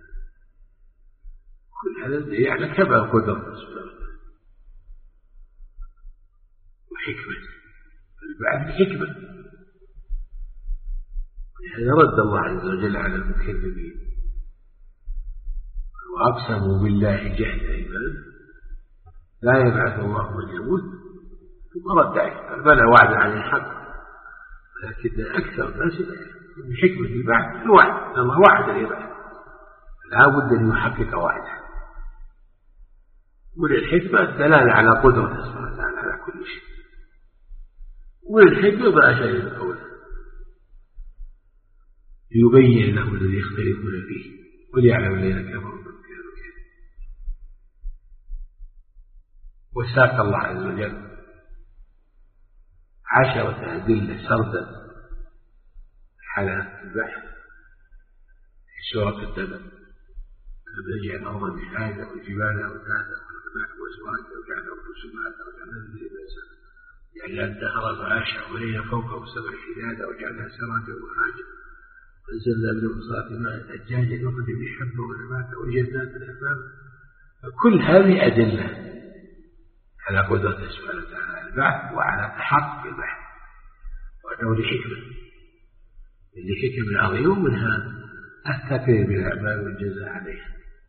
كل هذا يعني كما قدرة سبحانه وحكمة البعث حكمة. يعني رد الله عز وجل على المكذبين وأقسموا بالله جهد أيمان لا يبعث الله من يموت، ثم رد عليه بنى وعدا عن الحق، لكن أكثر الناس من حكمة البعث الوعد، الله وعد العباد لا بد أن يحقق وعده. وللحكمة الدلالة على قدرة سبحانه وتعالى على كل شيء، وللحكمة ما أشار إلى قوله ليبين له الذي يختلفون فيه وليعلم الذين كفروا من كانوا كافرين. وساق الله عز وجل عشرة أدلة سردا على البحث في سورة التبع، نجعل الأرض مهادا والجبال أوتادا والسماء وأزواجا وجعل الرسومات وجعلنا لباسا جعلنا الدهر معاشا ولينا فوقه سبع حدادا وجعلنا سراجا وحاجا أنزلنا من المصرات ماء ثجاجا يخرج به الحب والنبات وجنات الأكمام. فكل هذه أدلة على قدرة سبحانه وتعالى على البعث وعلى تحقق البحث، وأنه لحكمة لحكم عظيم منها التكريم بالأعمال والجزاء عليها.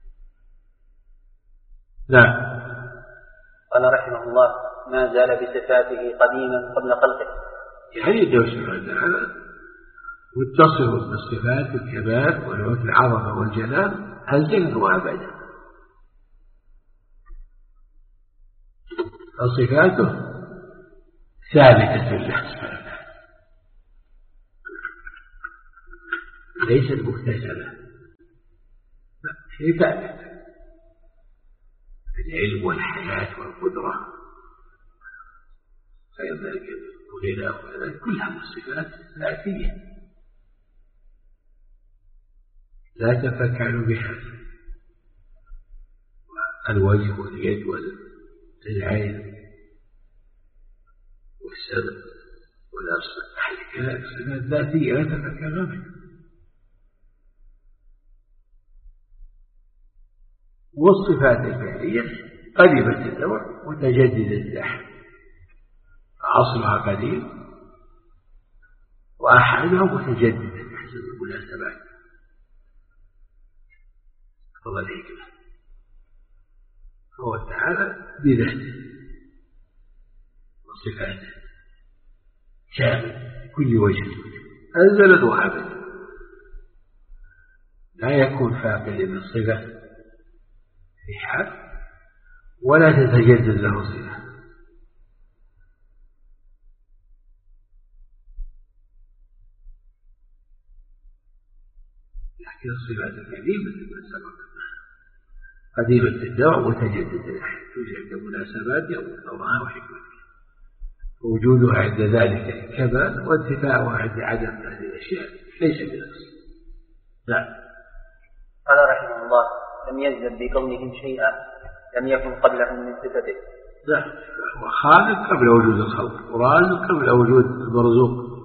نعم.
قال رحمه الله: ما زال بصفاته قديما قبل خلقه.
يعني يدعو سبحانه وتعالى متصف بالصفات الكمال ونعوت العظمة والجلال أزلا وأبدا. فصفاته ثابتة له سبحانه ليست مكتسبة، هي ثابتة. العلم والحياة والقدرة غير ذلك وغيرها وغيرها كلها صفات ذاتية لا تفكر بها. الوجه واليد والعين والسمع والأبصار صفات ذاتية لا تفكر بها. والصفات الفعلية قديمة النوع وتجدد الدهر، أصلها قديم وأحدها متجدد بحسب المناسبات. هذا الحكمة هو تعالى بذاته وصفاته شامل كل وجه أزلا وأبدا، لا يكون فاقد من الصفة في حال ولا تتجدد له صفة. لكن الصفات القديمة كما سبق قديمة النوع وتجدد الأحد، توجد مناسبات يوم نوعها وحكمتها، ووجودها عند ذلك كمال وانتفاعها عند عدم هذه الأشياء ليس بنقص. نعم.
قال رحمه الله: لم يزد بكونهم شيئا لم يكن قبلهم من صفته.
نعم، هو خالق قبل وجود الخلق، ورازق قبل وجود المرزوق،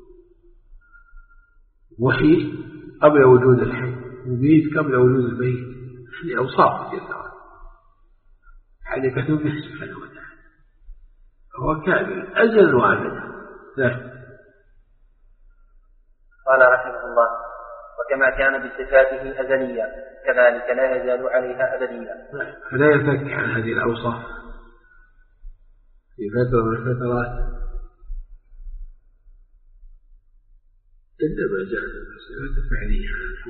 وحي قبل وجود الحي، مميت قبل وجود الميت. هذه أوصاف جل وعلا حدثت به سبحانه وتعالى، هو كامل أزل وأبدا. نعم.
قال رحمه الله: وكما كان بصفاته أزلية كذلك لا يزال عليها أبديا.
فلا يفك عن هذه الأوصاف في فترة من الفترات، إنما جاء الصفات الفعلية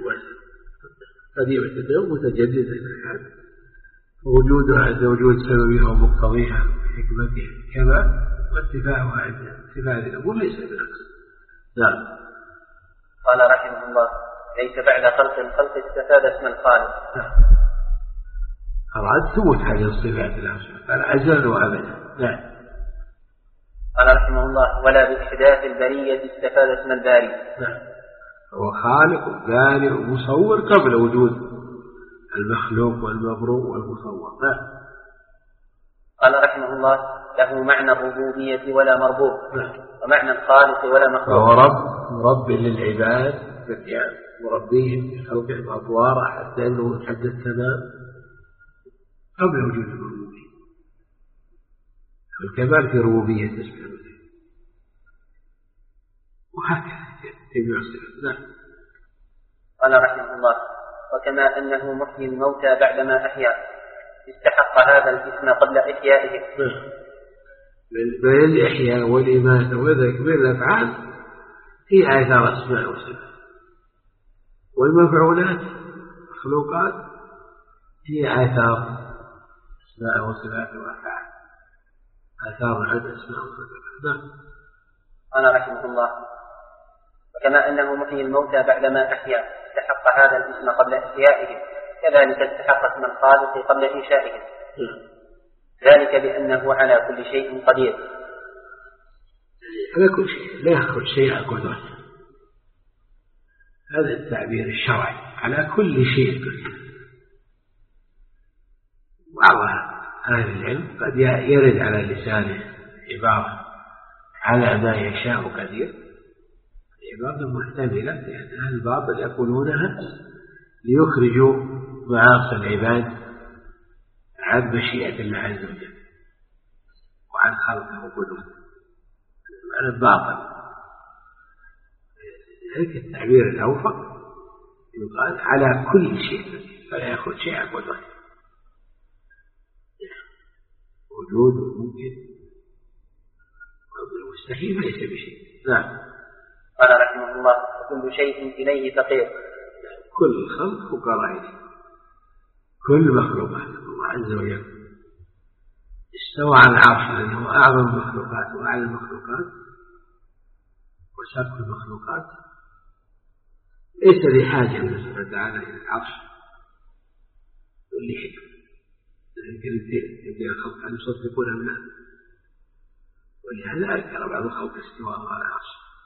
قديمة اليوم متجددة الحال، ووجودها عند وجود سببها ومقتضيها وحكمتها كما واتفاعها عند اتفاع الأمور ليس بنقص. نعم.
قال رحمه الله: ليس بعد خلق الخلق استفاد اسم الخالق.
أراد ثبوت هذه الصفات الأصل قال أزل وأبدا. نعم.
قال رحمه الله: ولا بإحداث البرية استفاد اسم الباري.
نعم. هو خالق وبارئ ومصور قبل وجود المخلوق والمبروء والمصور. نعم.
قال رحمه الله: له معنى الربوبية ولا مربوب.
نعم.
ومعنى الخالق ولا مخلوق.
وهو رب مرب للعباد بالنعم، مربيهم في خلقهم أطوارا حتى أنه حد التمام قبل وجود الربوبية. الكمال في ربوبية سبحانه وتعالى، وهكذا تبع الصفات. نعم.
قال رحمه الله: وكما أنه محيي الموتى بعدما أحيا استحق هذا الاسم قبل إحيائهم.
بين الإحياء والإماتة وذلك من الأفعال هي آثار أسماء وصفات، والمفعولات مخلوقات هي آثار أسماء وصفات وأفعال، آثار عد أسماء وصفات. نعم.
قال رحمه الله: وكما أنه محيي الموتى بعدما أحيا استحق هذا الاسم قبل إحيائهم كذلك استحق اسم الخالق قبل إنشائهم. ذلك بأنه على كل شيء قدير.
على كل شيء لا يخرج شيء عن قدرته، هذا التعبير الشرعي على كل شيء قدير. بعض أهل العلم قد يرد على لسانه عبارة على ما يشاء قدير، عبارة محتملة، لأن أهل الباطل يقولونها ليخرجوا معاصي العباد عن مشيئة الله عز وجل وعن خلقه وقدرته، عن الباطل. ذلك التعبير الأوفق يقال على كل شيء، فلا يأخذ شيء عن قدرته. وجود ممكن والمستحيل ليس بشيء. نعم.
قال رحمه الله: وكل شيء إليه فقير.
كل خلق فقراء إليه، كل مخلوقات الله عز وجل
استوى على العرش الذي هو أعظم المخلوقات وأعلى المخلوقات وسقف المخلوقات، ليس لحاجة الله سبحانه وتعالى إلى العرش لحكمة، يمكن يبدأ الخلق أن يصدقون أم لا، ولهذا أنكر بعض الخلق استواء على العرش.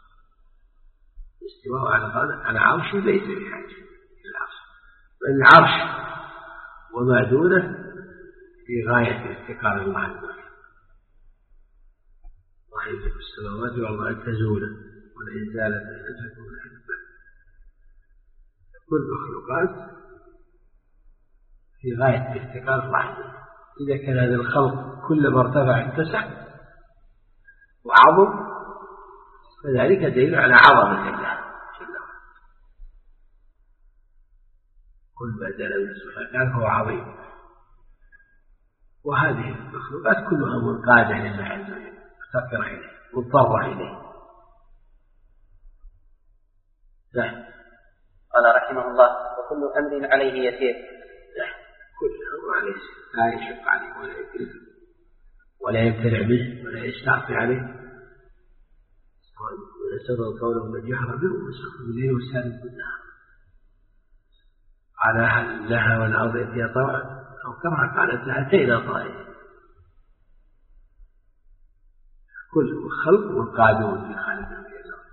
استواء على عرش ليس بحاجة إلى العرش، بل العرش وما دونه في غاية افتقار الله عز وجل. الله يملك السماوات والأرض أن تزولا ولئن زالتا أن تكون حزبا. كل مخلوقات في غاية افتقار الله عز وجل. إذا كان هذا الخلق كلما ارتفع اتسع وعظم فذلك دليل على عظمة الله جل وعلا. كل ما دل من سبحانه فهو عظيم. وهذه المخلوقات كلها منقادة لله عز وجل، مفتقرة إليه مضطرة إليه.
نعم. قال رحمه الله: وكل أمر عليه يسير.
نعم. كل أمر عليه يسير، لا يشق عليه ولا يكلف ولا يمتنع به ولا يستعصي عليه. ونسبب قوله من جهر به ومسخ بالليل والسالم بالنهار. على أهل لها والأرض يأتيها طوعا أو كرها قالت لها أتينا طائعين. كل خلق منقادون في خالقهم في الأرض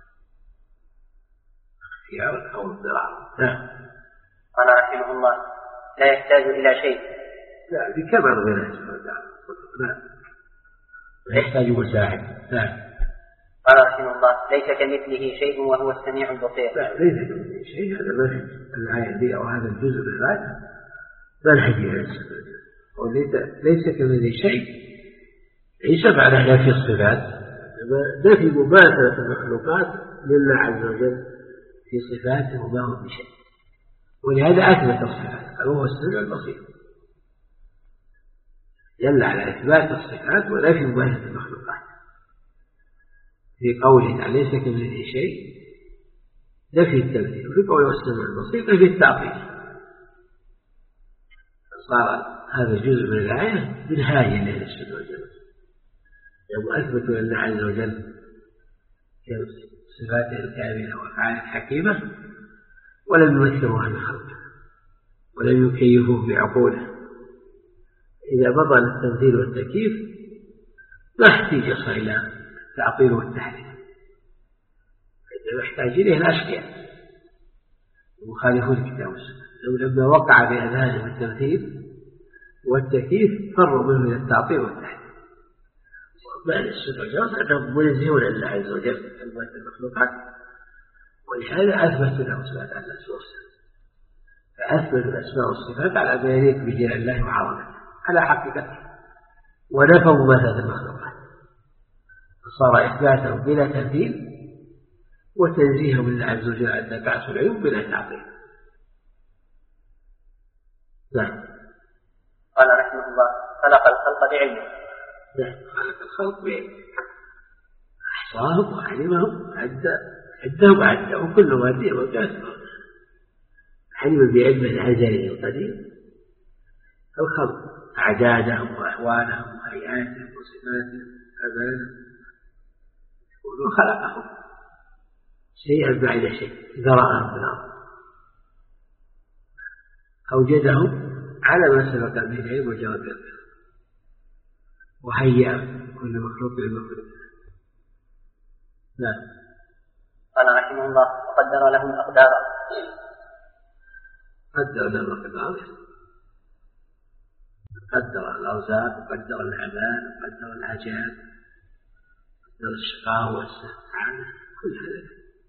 اختيار أو اضطرار. نعم.
قال رحمه الله: لا يحتاج إلى شيء.
لا بكمال غناه سبحانه وتعالى. نعم. لا يحتاج مساعد. نعم.
قال رحمه الله: ليس كمثله شيء وهو السميع البصير.
لا ليس كمثله شيء، هذا منهج الآية دي أو هذا الجزء من الآية منهج الإنسان. وليس كمثله شيء ليس معناه نفي الصفات، نفي مماثلة المخلوقات لله عز وجل في صفاته وما هو بشيء، ولهذا أثبت الصفات قال هو السميع البصير، دل على إثبات الصفات ونفي مماثلة المخلوقات. في قوله ليس كمثله شيء نفي التمثيل، وفي قوله السميع البصير نفي التعطيل. صار هذا الجزء من الآية منهاجا لله سبحانه وتعالى، يوم أثبتوا لله عز وجل صفاته الكاملة وأفعاله الحكيمة ولم يمثلوها بخلقه ولم يكيفوه بعقوله. إذا بطل التمثيل والتكييف ما احتاج إلى التعطيل والتحريف، إنما يحتاج إليه الأشقياء المخالفون الكتاب والسنة. لو لما وقع في أذهانهم التمثيل والتكييف فروا منه إلى التعطيل والتحريف. ومعنى السنة والجواز أنهم منزهون لله عز وجل كلمات المخلوقات، ولهذا أثبتوا له صفات الله سبحانه وتعالى، فأثبتوا الأسماء والصفات على ما يليق بجلال الله وعظمته على حقيقته، ونفوا مماثلة المخلوقات، فصار إثباتهم بلا تمثيل وتنزيههم لله عز وجل عن نكاس العيوب بلا تعطيل. نعم.
قال رحمه الله: خلق الخلق بعلمه.
نعم. خلق الخلق بعلمه، أحصاهم وعلمهم عدهم وعده، وكل ما فيه وكاسبه علم بعلمه الأزلي القديم الخلق، أعدادهم وأحوالهم وهيئاتهم وصفاتهم وأعمالهم، وخلقهم شيئا بعد شيء، ذرأهم في الأرض، أوجدهم على ما سبق به العلم وجرى به، وهيأ كل مخلوق للمخلوق. نعم.
قال رحمه الله: وقدر لهم أقدارا.
قدر لهم أقدارا، قدر الأرزاق وقدر الأعمال وقدر الحاجات قدر الشقاء والسعادة، كل هذا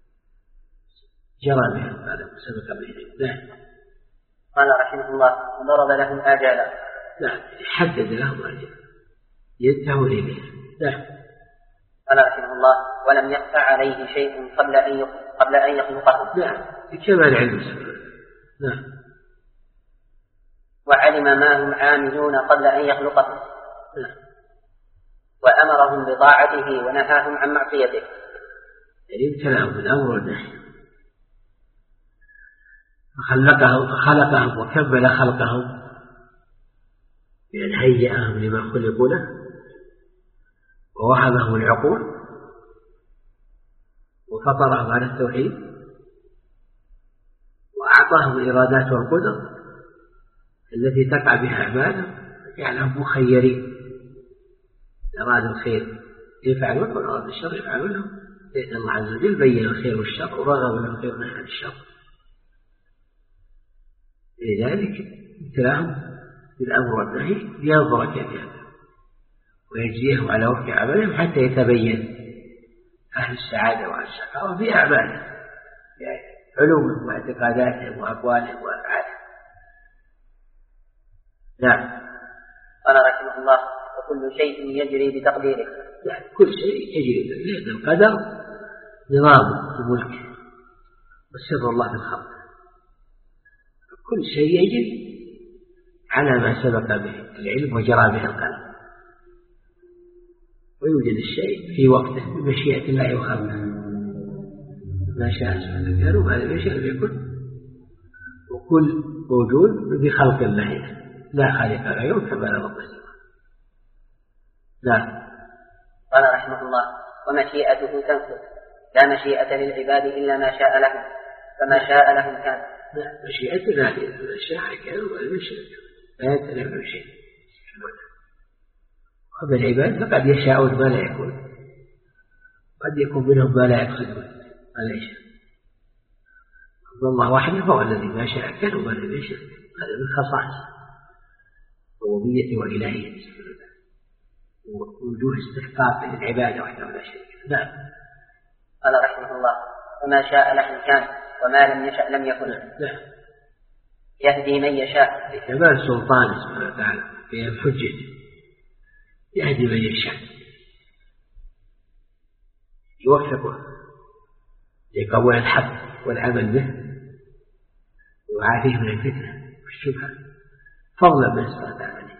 جرى بهم بعد ما سبق به العلم.
قال رحمه الله: وضرب لهم آجالا.
نعم. حدد لهم آجالا ينتهون إليه. نعم.
قال رحمه الله: ولم يخفى عليه شيء قبل أن قبل أن يخلقه.
نعم. بكمال علم سبحانه. نعم.
وعلم ما هم عاملون قبل أن يخلقه.
نعم.
وأمرهم بطاعته ونهاهم عن معصيته.
يعني ابتلاهم بالأمر والنهي، فخلقهم فخلقهم وكمل خلقهم بأن هيئهم لما خلقوا له ووهبهم العقول وفطرهم على التوحيد وأعطاهم الإرادات والقدر التي تقع بها أعمالهم جعلهم مخيرين، أرادوا الخير يفعلون وأرادوا الشر يفعلونه، لأن الله عز وجل بين الخير والشر ورغب له الخير ونهى عن الشر. لذلك ابتلاهم بالأمر والنهي لينظر كيف يعمل ويجزيهم على وفق عملهم حتى يتبين أهل السعادة وأهل الشقاوة في أعمالهم علومهم واعتقاداتهم وأقوالهم وأفعالهم.
نعم. قال رحمه الله: وكل شيء يجري بتقديره.
يعني كل شيء يجري، لأن القدر نظام الملك وسر الله في الخلق، كل شيء يجري على ما سبق به العلم وجرى به القلم، ويوجد الشيء في وقته بمشيئة الله وخلقه، ما شاء سبحانه كان وما لم يشاء لم يكن، وكل موجود بخلق الله لا خالق غيره كما لا رب سواه.
نعم. قال رحمه الله: ومشيئته تنفذ، لا مشيئة للعباد إلا ما شاء لهم، فما شاء لهم كان.
مشيئته لا ما شاء كان وما لم يشاء لا يتنفذ شيء. أما العباد فقد يشاءون ما لا يكون، قد يكون منهم ما لا يقصدون ما لا يشاء. الله وحده هو الذي ما شاء كان وما لم يشاء، هذا من خصائص ربوبيته وإلهيته ووجوه استحقاق للعبادة وحده لا شريك له. نعم.
قال رحمه الله: وما شاء له كان وما لم يشاء لم يكن.
نعم.
يهدي من يشاء.
لكمال سلطانه سبحانه وتعالى في الحجة يهدي من يشاء يوفقه لقبول الحق والعمل به ويعافيه من الفتنة والشبهة فضلا من سبحانه وتعالى.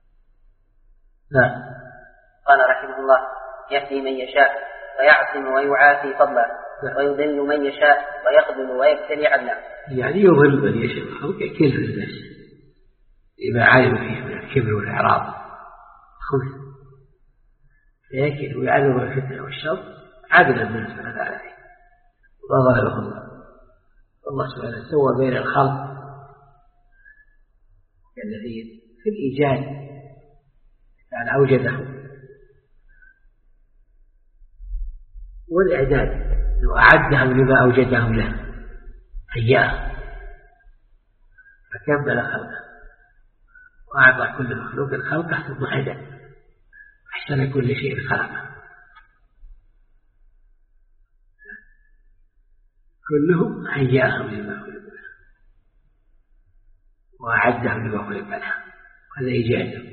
نعم. قال رحمه الله: يهدي من يشاء ويعصم ويعافي فضلا ويضل من يشاء ويخذل ويبتلي عدلا.
يعني يضل من يشاء أو كيف الناس لما علم فيه من الكبر والإعراض خلف، لكن ويعلم الفتنة والشر عدلا من سبحانه وتعالى وظهره الله. الله سبحانه سوى بين الخلق الذي في الإيجاد يعني أوجده والإعداد وأعدهم لما أوجدهم له هياه فكمل خلقه وأعطى كل مخلوق خلقه ثم هدى أحسن كل شيء خلقه كلهم هياهم لما خلق له وأعدهم لما خلق له، هذا إيجاده.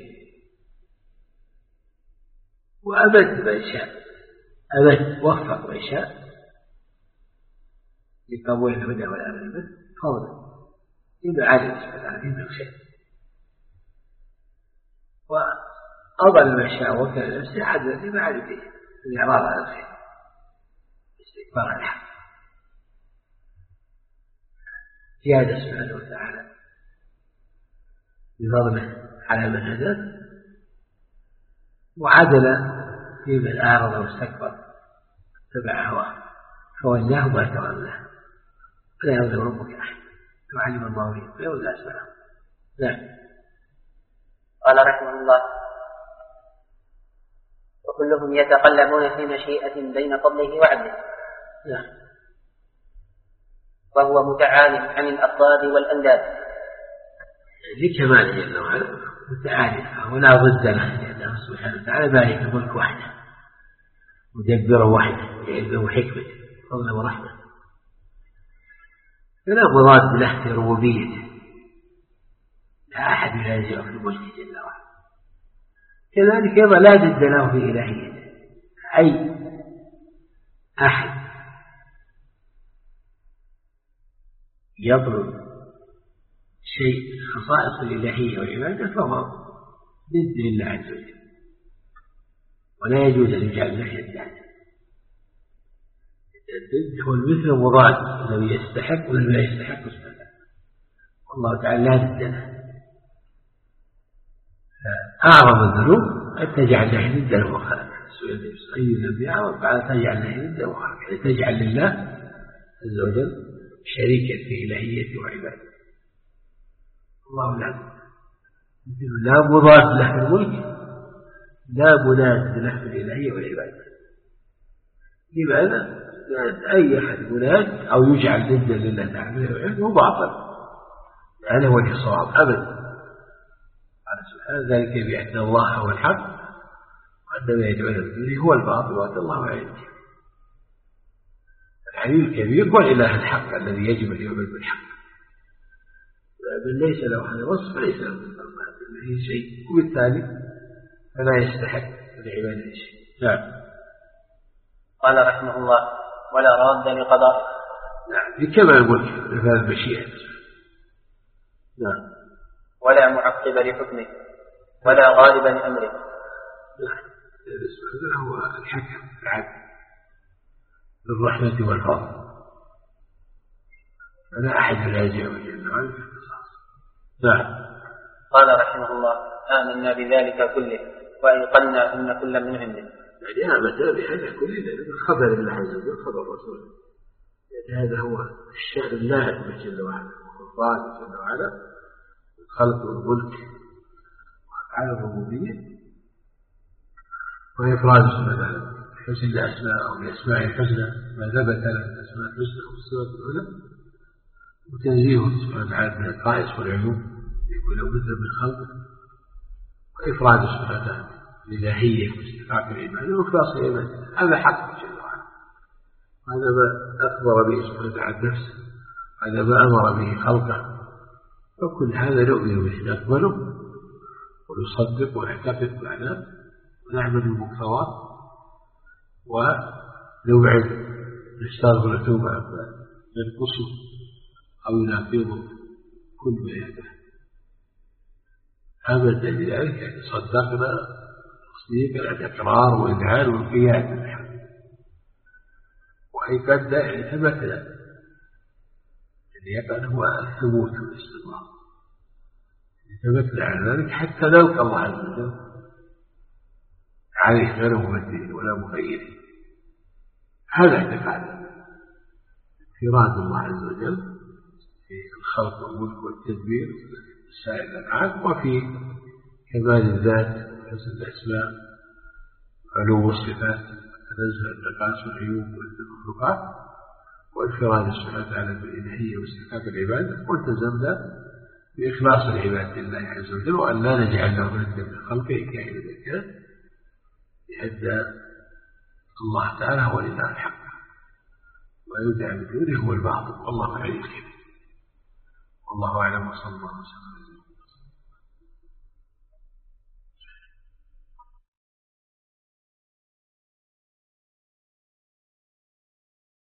وأبد من شاء أبد وفق من شاء لقبول الهدى والأمر به فضلا إذا علم سبحانه منه شيء، وأضل ما شاء وكان نفسه عدلا لما علم به الإعراض على الخير استكبار الحق زيادة سبحانه وتعالى بفضله على من هداه وعدل في من أعرض واستكبر تبع هواه فولاه ما تولاه ولا يظلم ربك أحد وعلم الله به ويولى أسمعه. نعم.
قال رحمه الله: وكلهم يتقلبون في مشيئة بين فضله وعدله.
نعم.
وهو متعال عن الأضداد والأنداد
لكماله جل وعلا متعال ولا ضد له، لأنه سبحانه وتعالى مالك الملك وحده مدبر وحده بعلمه وحكمته فضله ورحمته، فلا مضاد له في ربوبيته، لا أحد ينازعه في ملكه جل وعلا. كذلك أيضا لا ضد له في إلهيته، أي أحد يطلب شيء خصائص الإلهية والعبادة فهو ضد لله عز وجل، ولا يجوز أن يجعل له يدا. الضد هو المثل المضاد الذي يستحق والذي لا يستحق سبحانه، والله تعالى لا ضد له، فأعظم الذنوب أن تجعل له ندا وخالقا، سؤال أي ذنب أعظم بعد تجعل له ندا وخالقا، يعني تجعل لله عز وجل شريكا في إلهيته وعبادته. الله لا لا مضاد له في الملك، لا مناد له في الإلهية والعبادة. لماذا؟ لأن أي أحد مناد أو يجعل ندا لله تعالى وعباده هو باطل، هذا هو الصواب أبدا. قال سبحانه ذلك بأن الله هو الحق وأن ما يدعون من دونه هو الباطل وأن الله عنده. العلي الكبير هو الإله الحق الذي يجب أن يعبد بالحق، من ليس له هذا الوصف فليس له من شيء، وبالتالي فلا يستحق العبادة شيء. نعم.
قال رحمه الله ولا راد لقضائه.
نعم بكمال الملك نفاذ المشيئة. نعم.
ولا معقب لحكمه ولا غالب لأمره.
نعم هذا هو الحكم العدل بالرحمة والفضل، فلا أحد يراجع وجل وعلا في القصاص. نعم.
قال رحمه الله آمنا بذلك كله وأيقنا أن كل من عنده.
يعني آمنا بهذا كله لأن خبر الله عز وجل خبر رسوله، يعني هذا هو الشأن الله جل وعلا والله جل وعلا، الخلق والملك وأفعال الربوبية وإفراد سبحانه حسن الأسماء أو الأسماء الحسنى ما ثبت له الأسماء الحسنى والصفات العلى، وتنزيهه سبحانه وتعالى من القائص والعيوب يكون مثل من خلقه، وإفراد سبحانه الإلهية واستحقاق العبادة وإخلاص العبادة. هذا حق جل وعلا، هذا ما أخبر به سبحانه وتعالى نفسه، هذا ما أمر به خلقه، فكل هذا نؤمن به نقبله ونصدق ونعتقد معناه ونعمل المقتضى ونبعد نستغفر ونتوب عما ينقصه أو يناقضه كل ما يهدف. أبدا لذلك يعني صدقنا تصديق الإقرار والإذعان والقيام بالحق، وأيقنا يعني ثبتنا اليقين هو الثبوت والاستمرار، ثبتنا على ذلك حتى نلقى الله عز وجل عليه غير مبدل ولا مغير. هذا اعتقاد انفراد الله عز وجل في الخلق والملك والتدبير سائر الأفعال، وفي كمال الذات وحسن الأسماء علو الصفات تنزه النقاص والعيوب والمخلوقات، وانفراد سبحانه وتعالى بالإلهية واستحقاق العبادة، والتزمنا بإخلاص العباد لله عز وجل وأن لا نجعل له ندا من خلقه كائنا كان، لأن الله تعالى هو الإله الحق ويدعى من دونه هو الباطل، والله عليم. والله أعلم وصلى الله وسلم.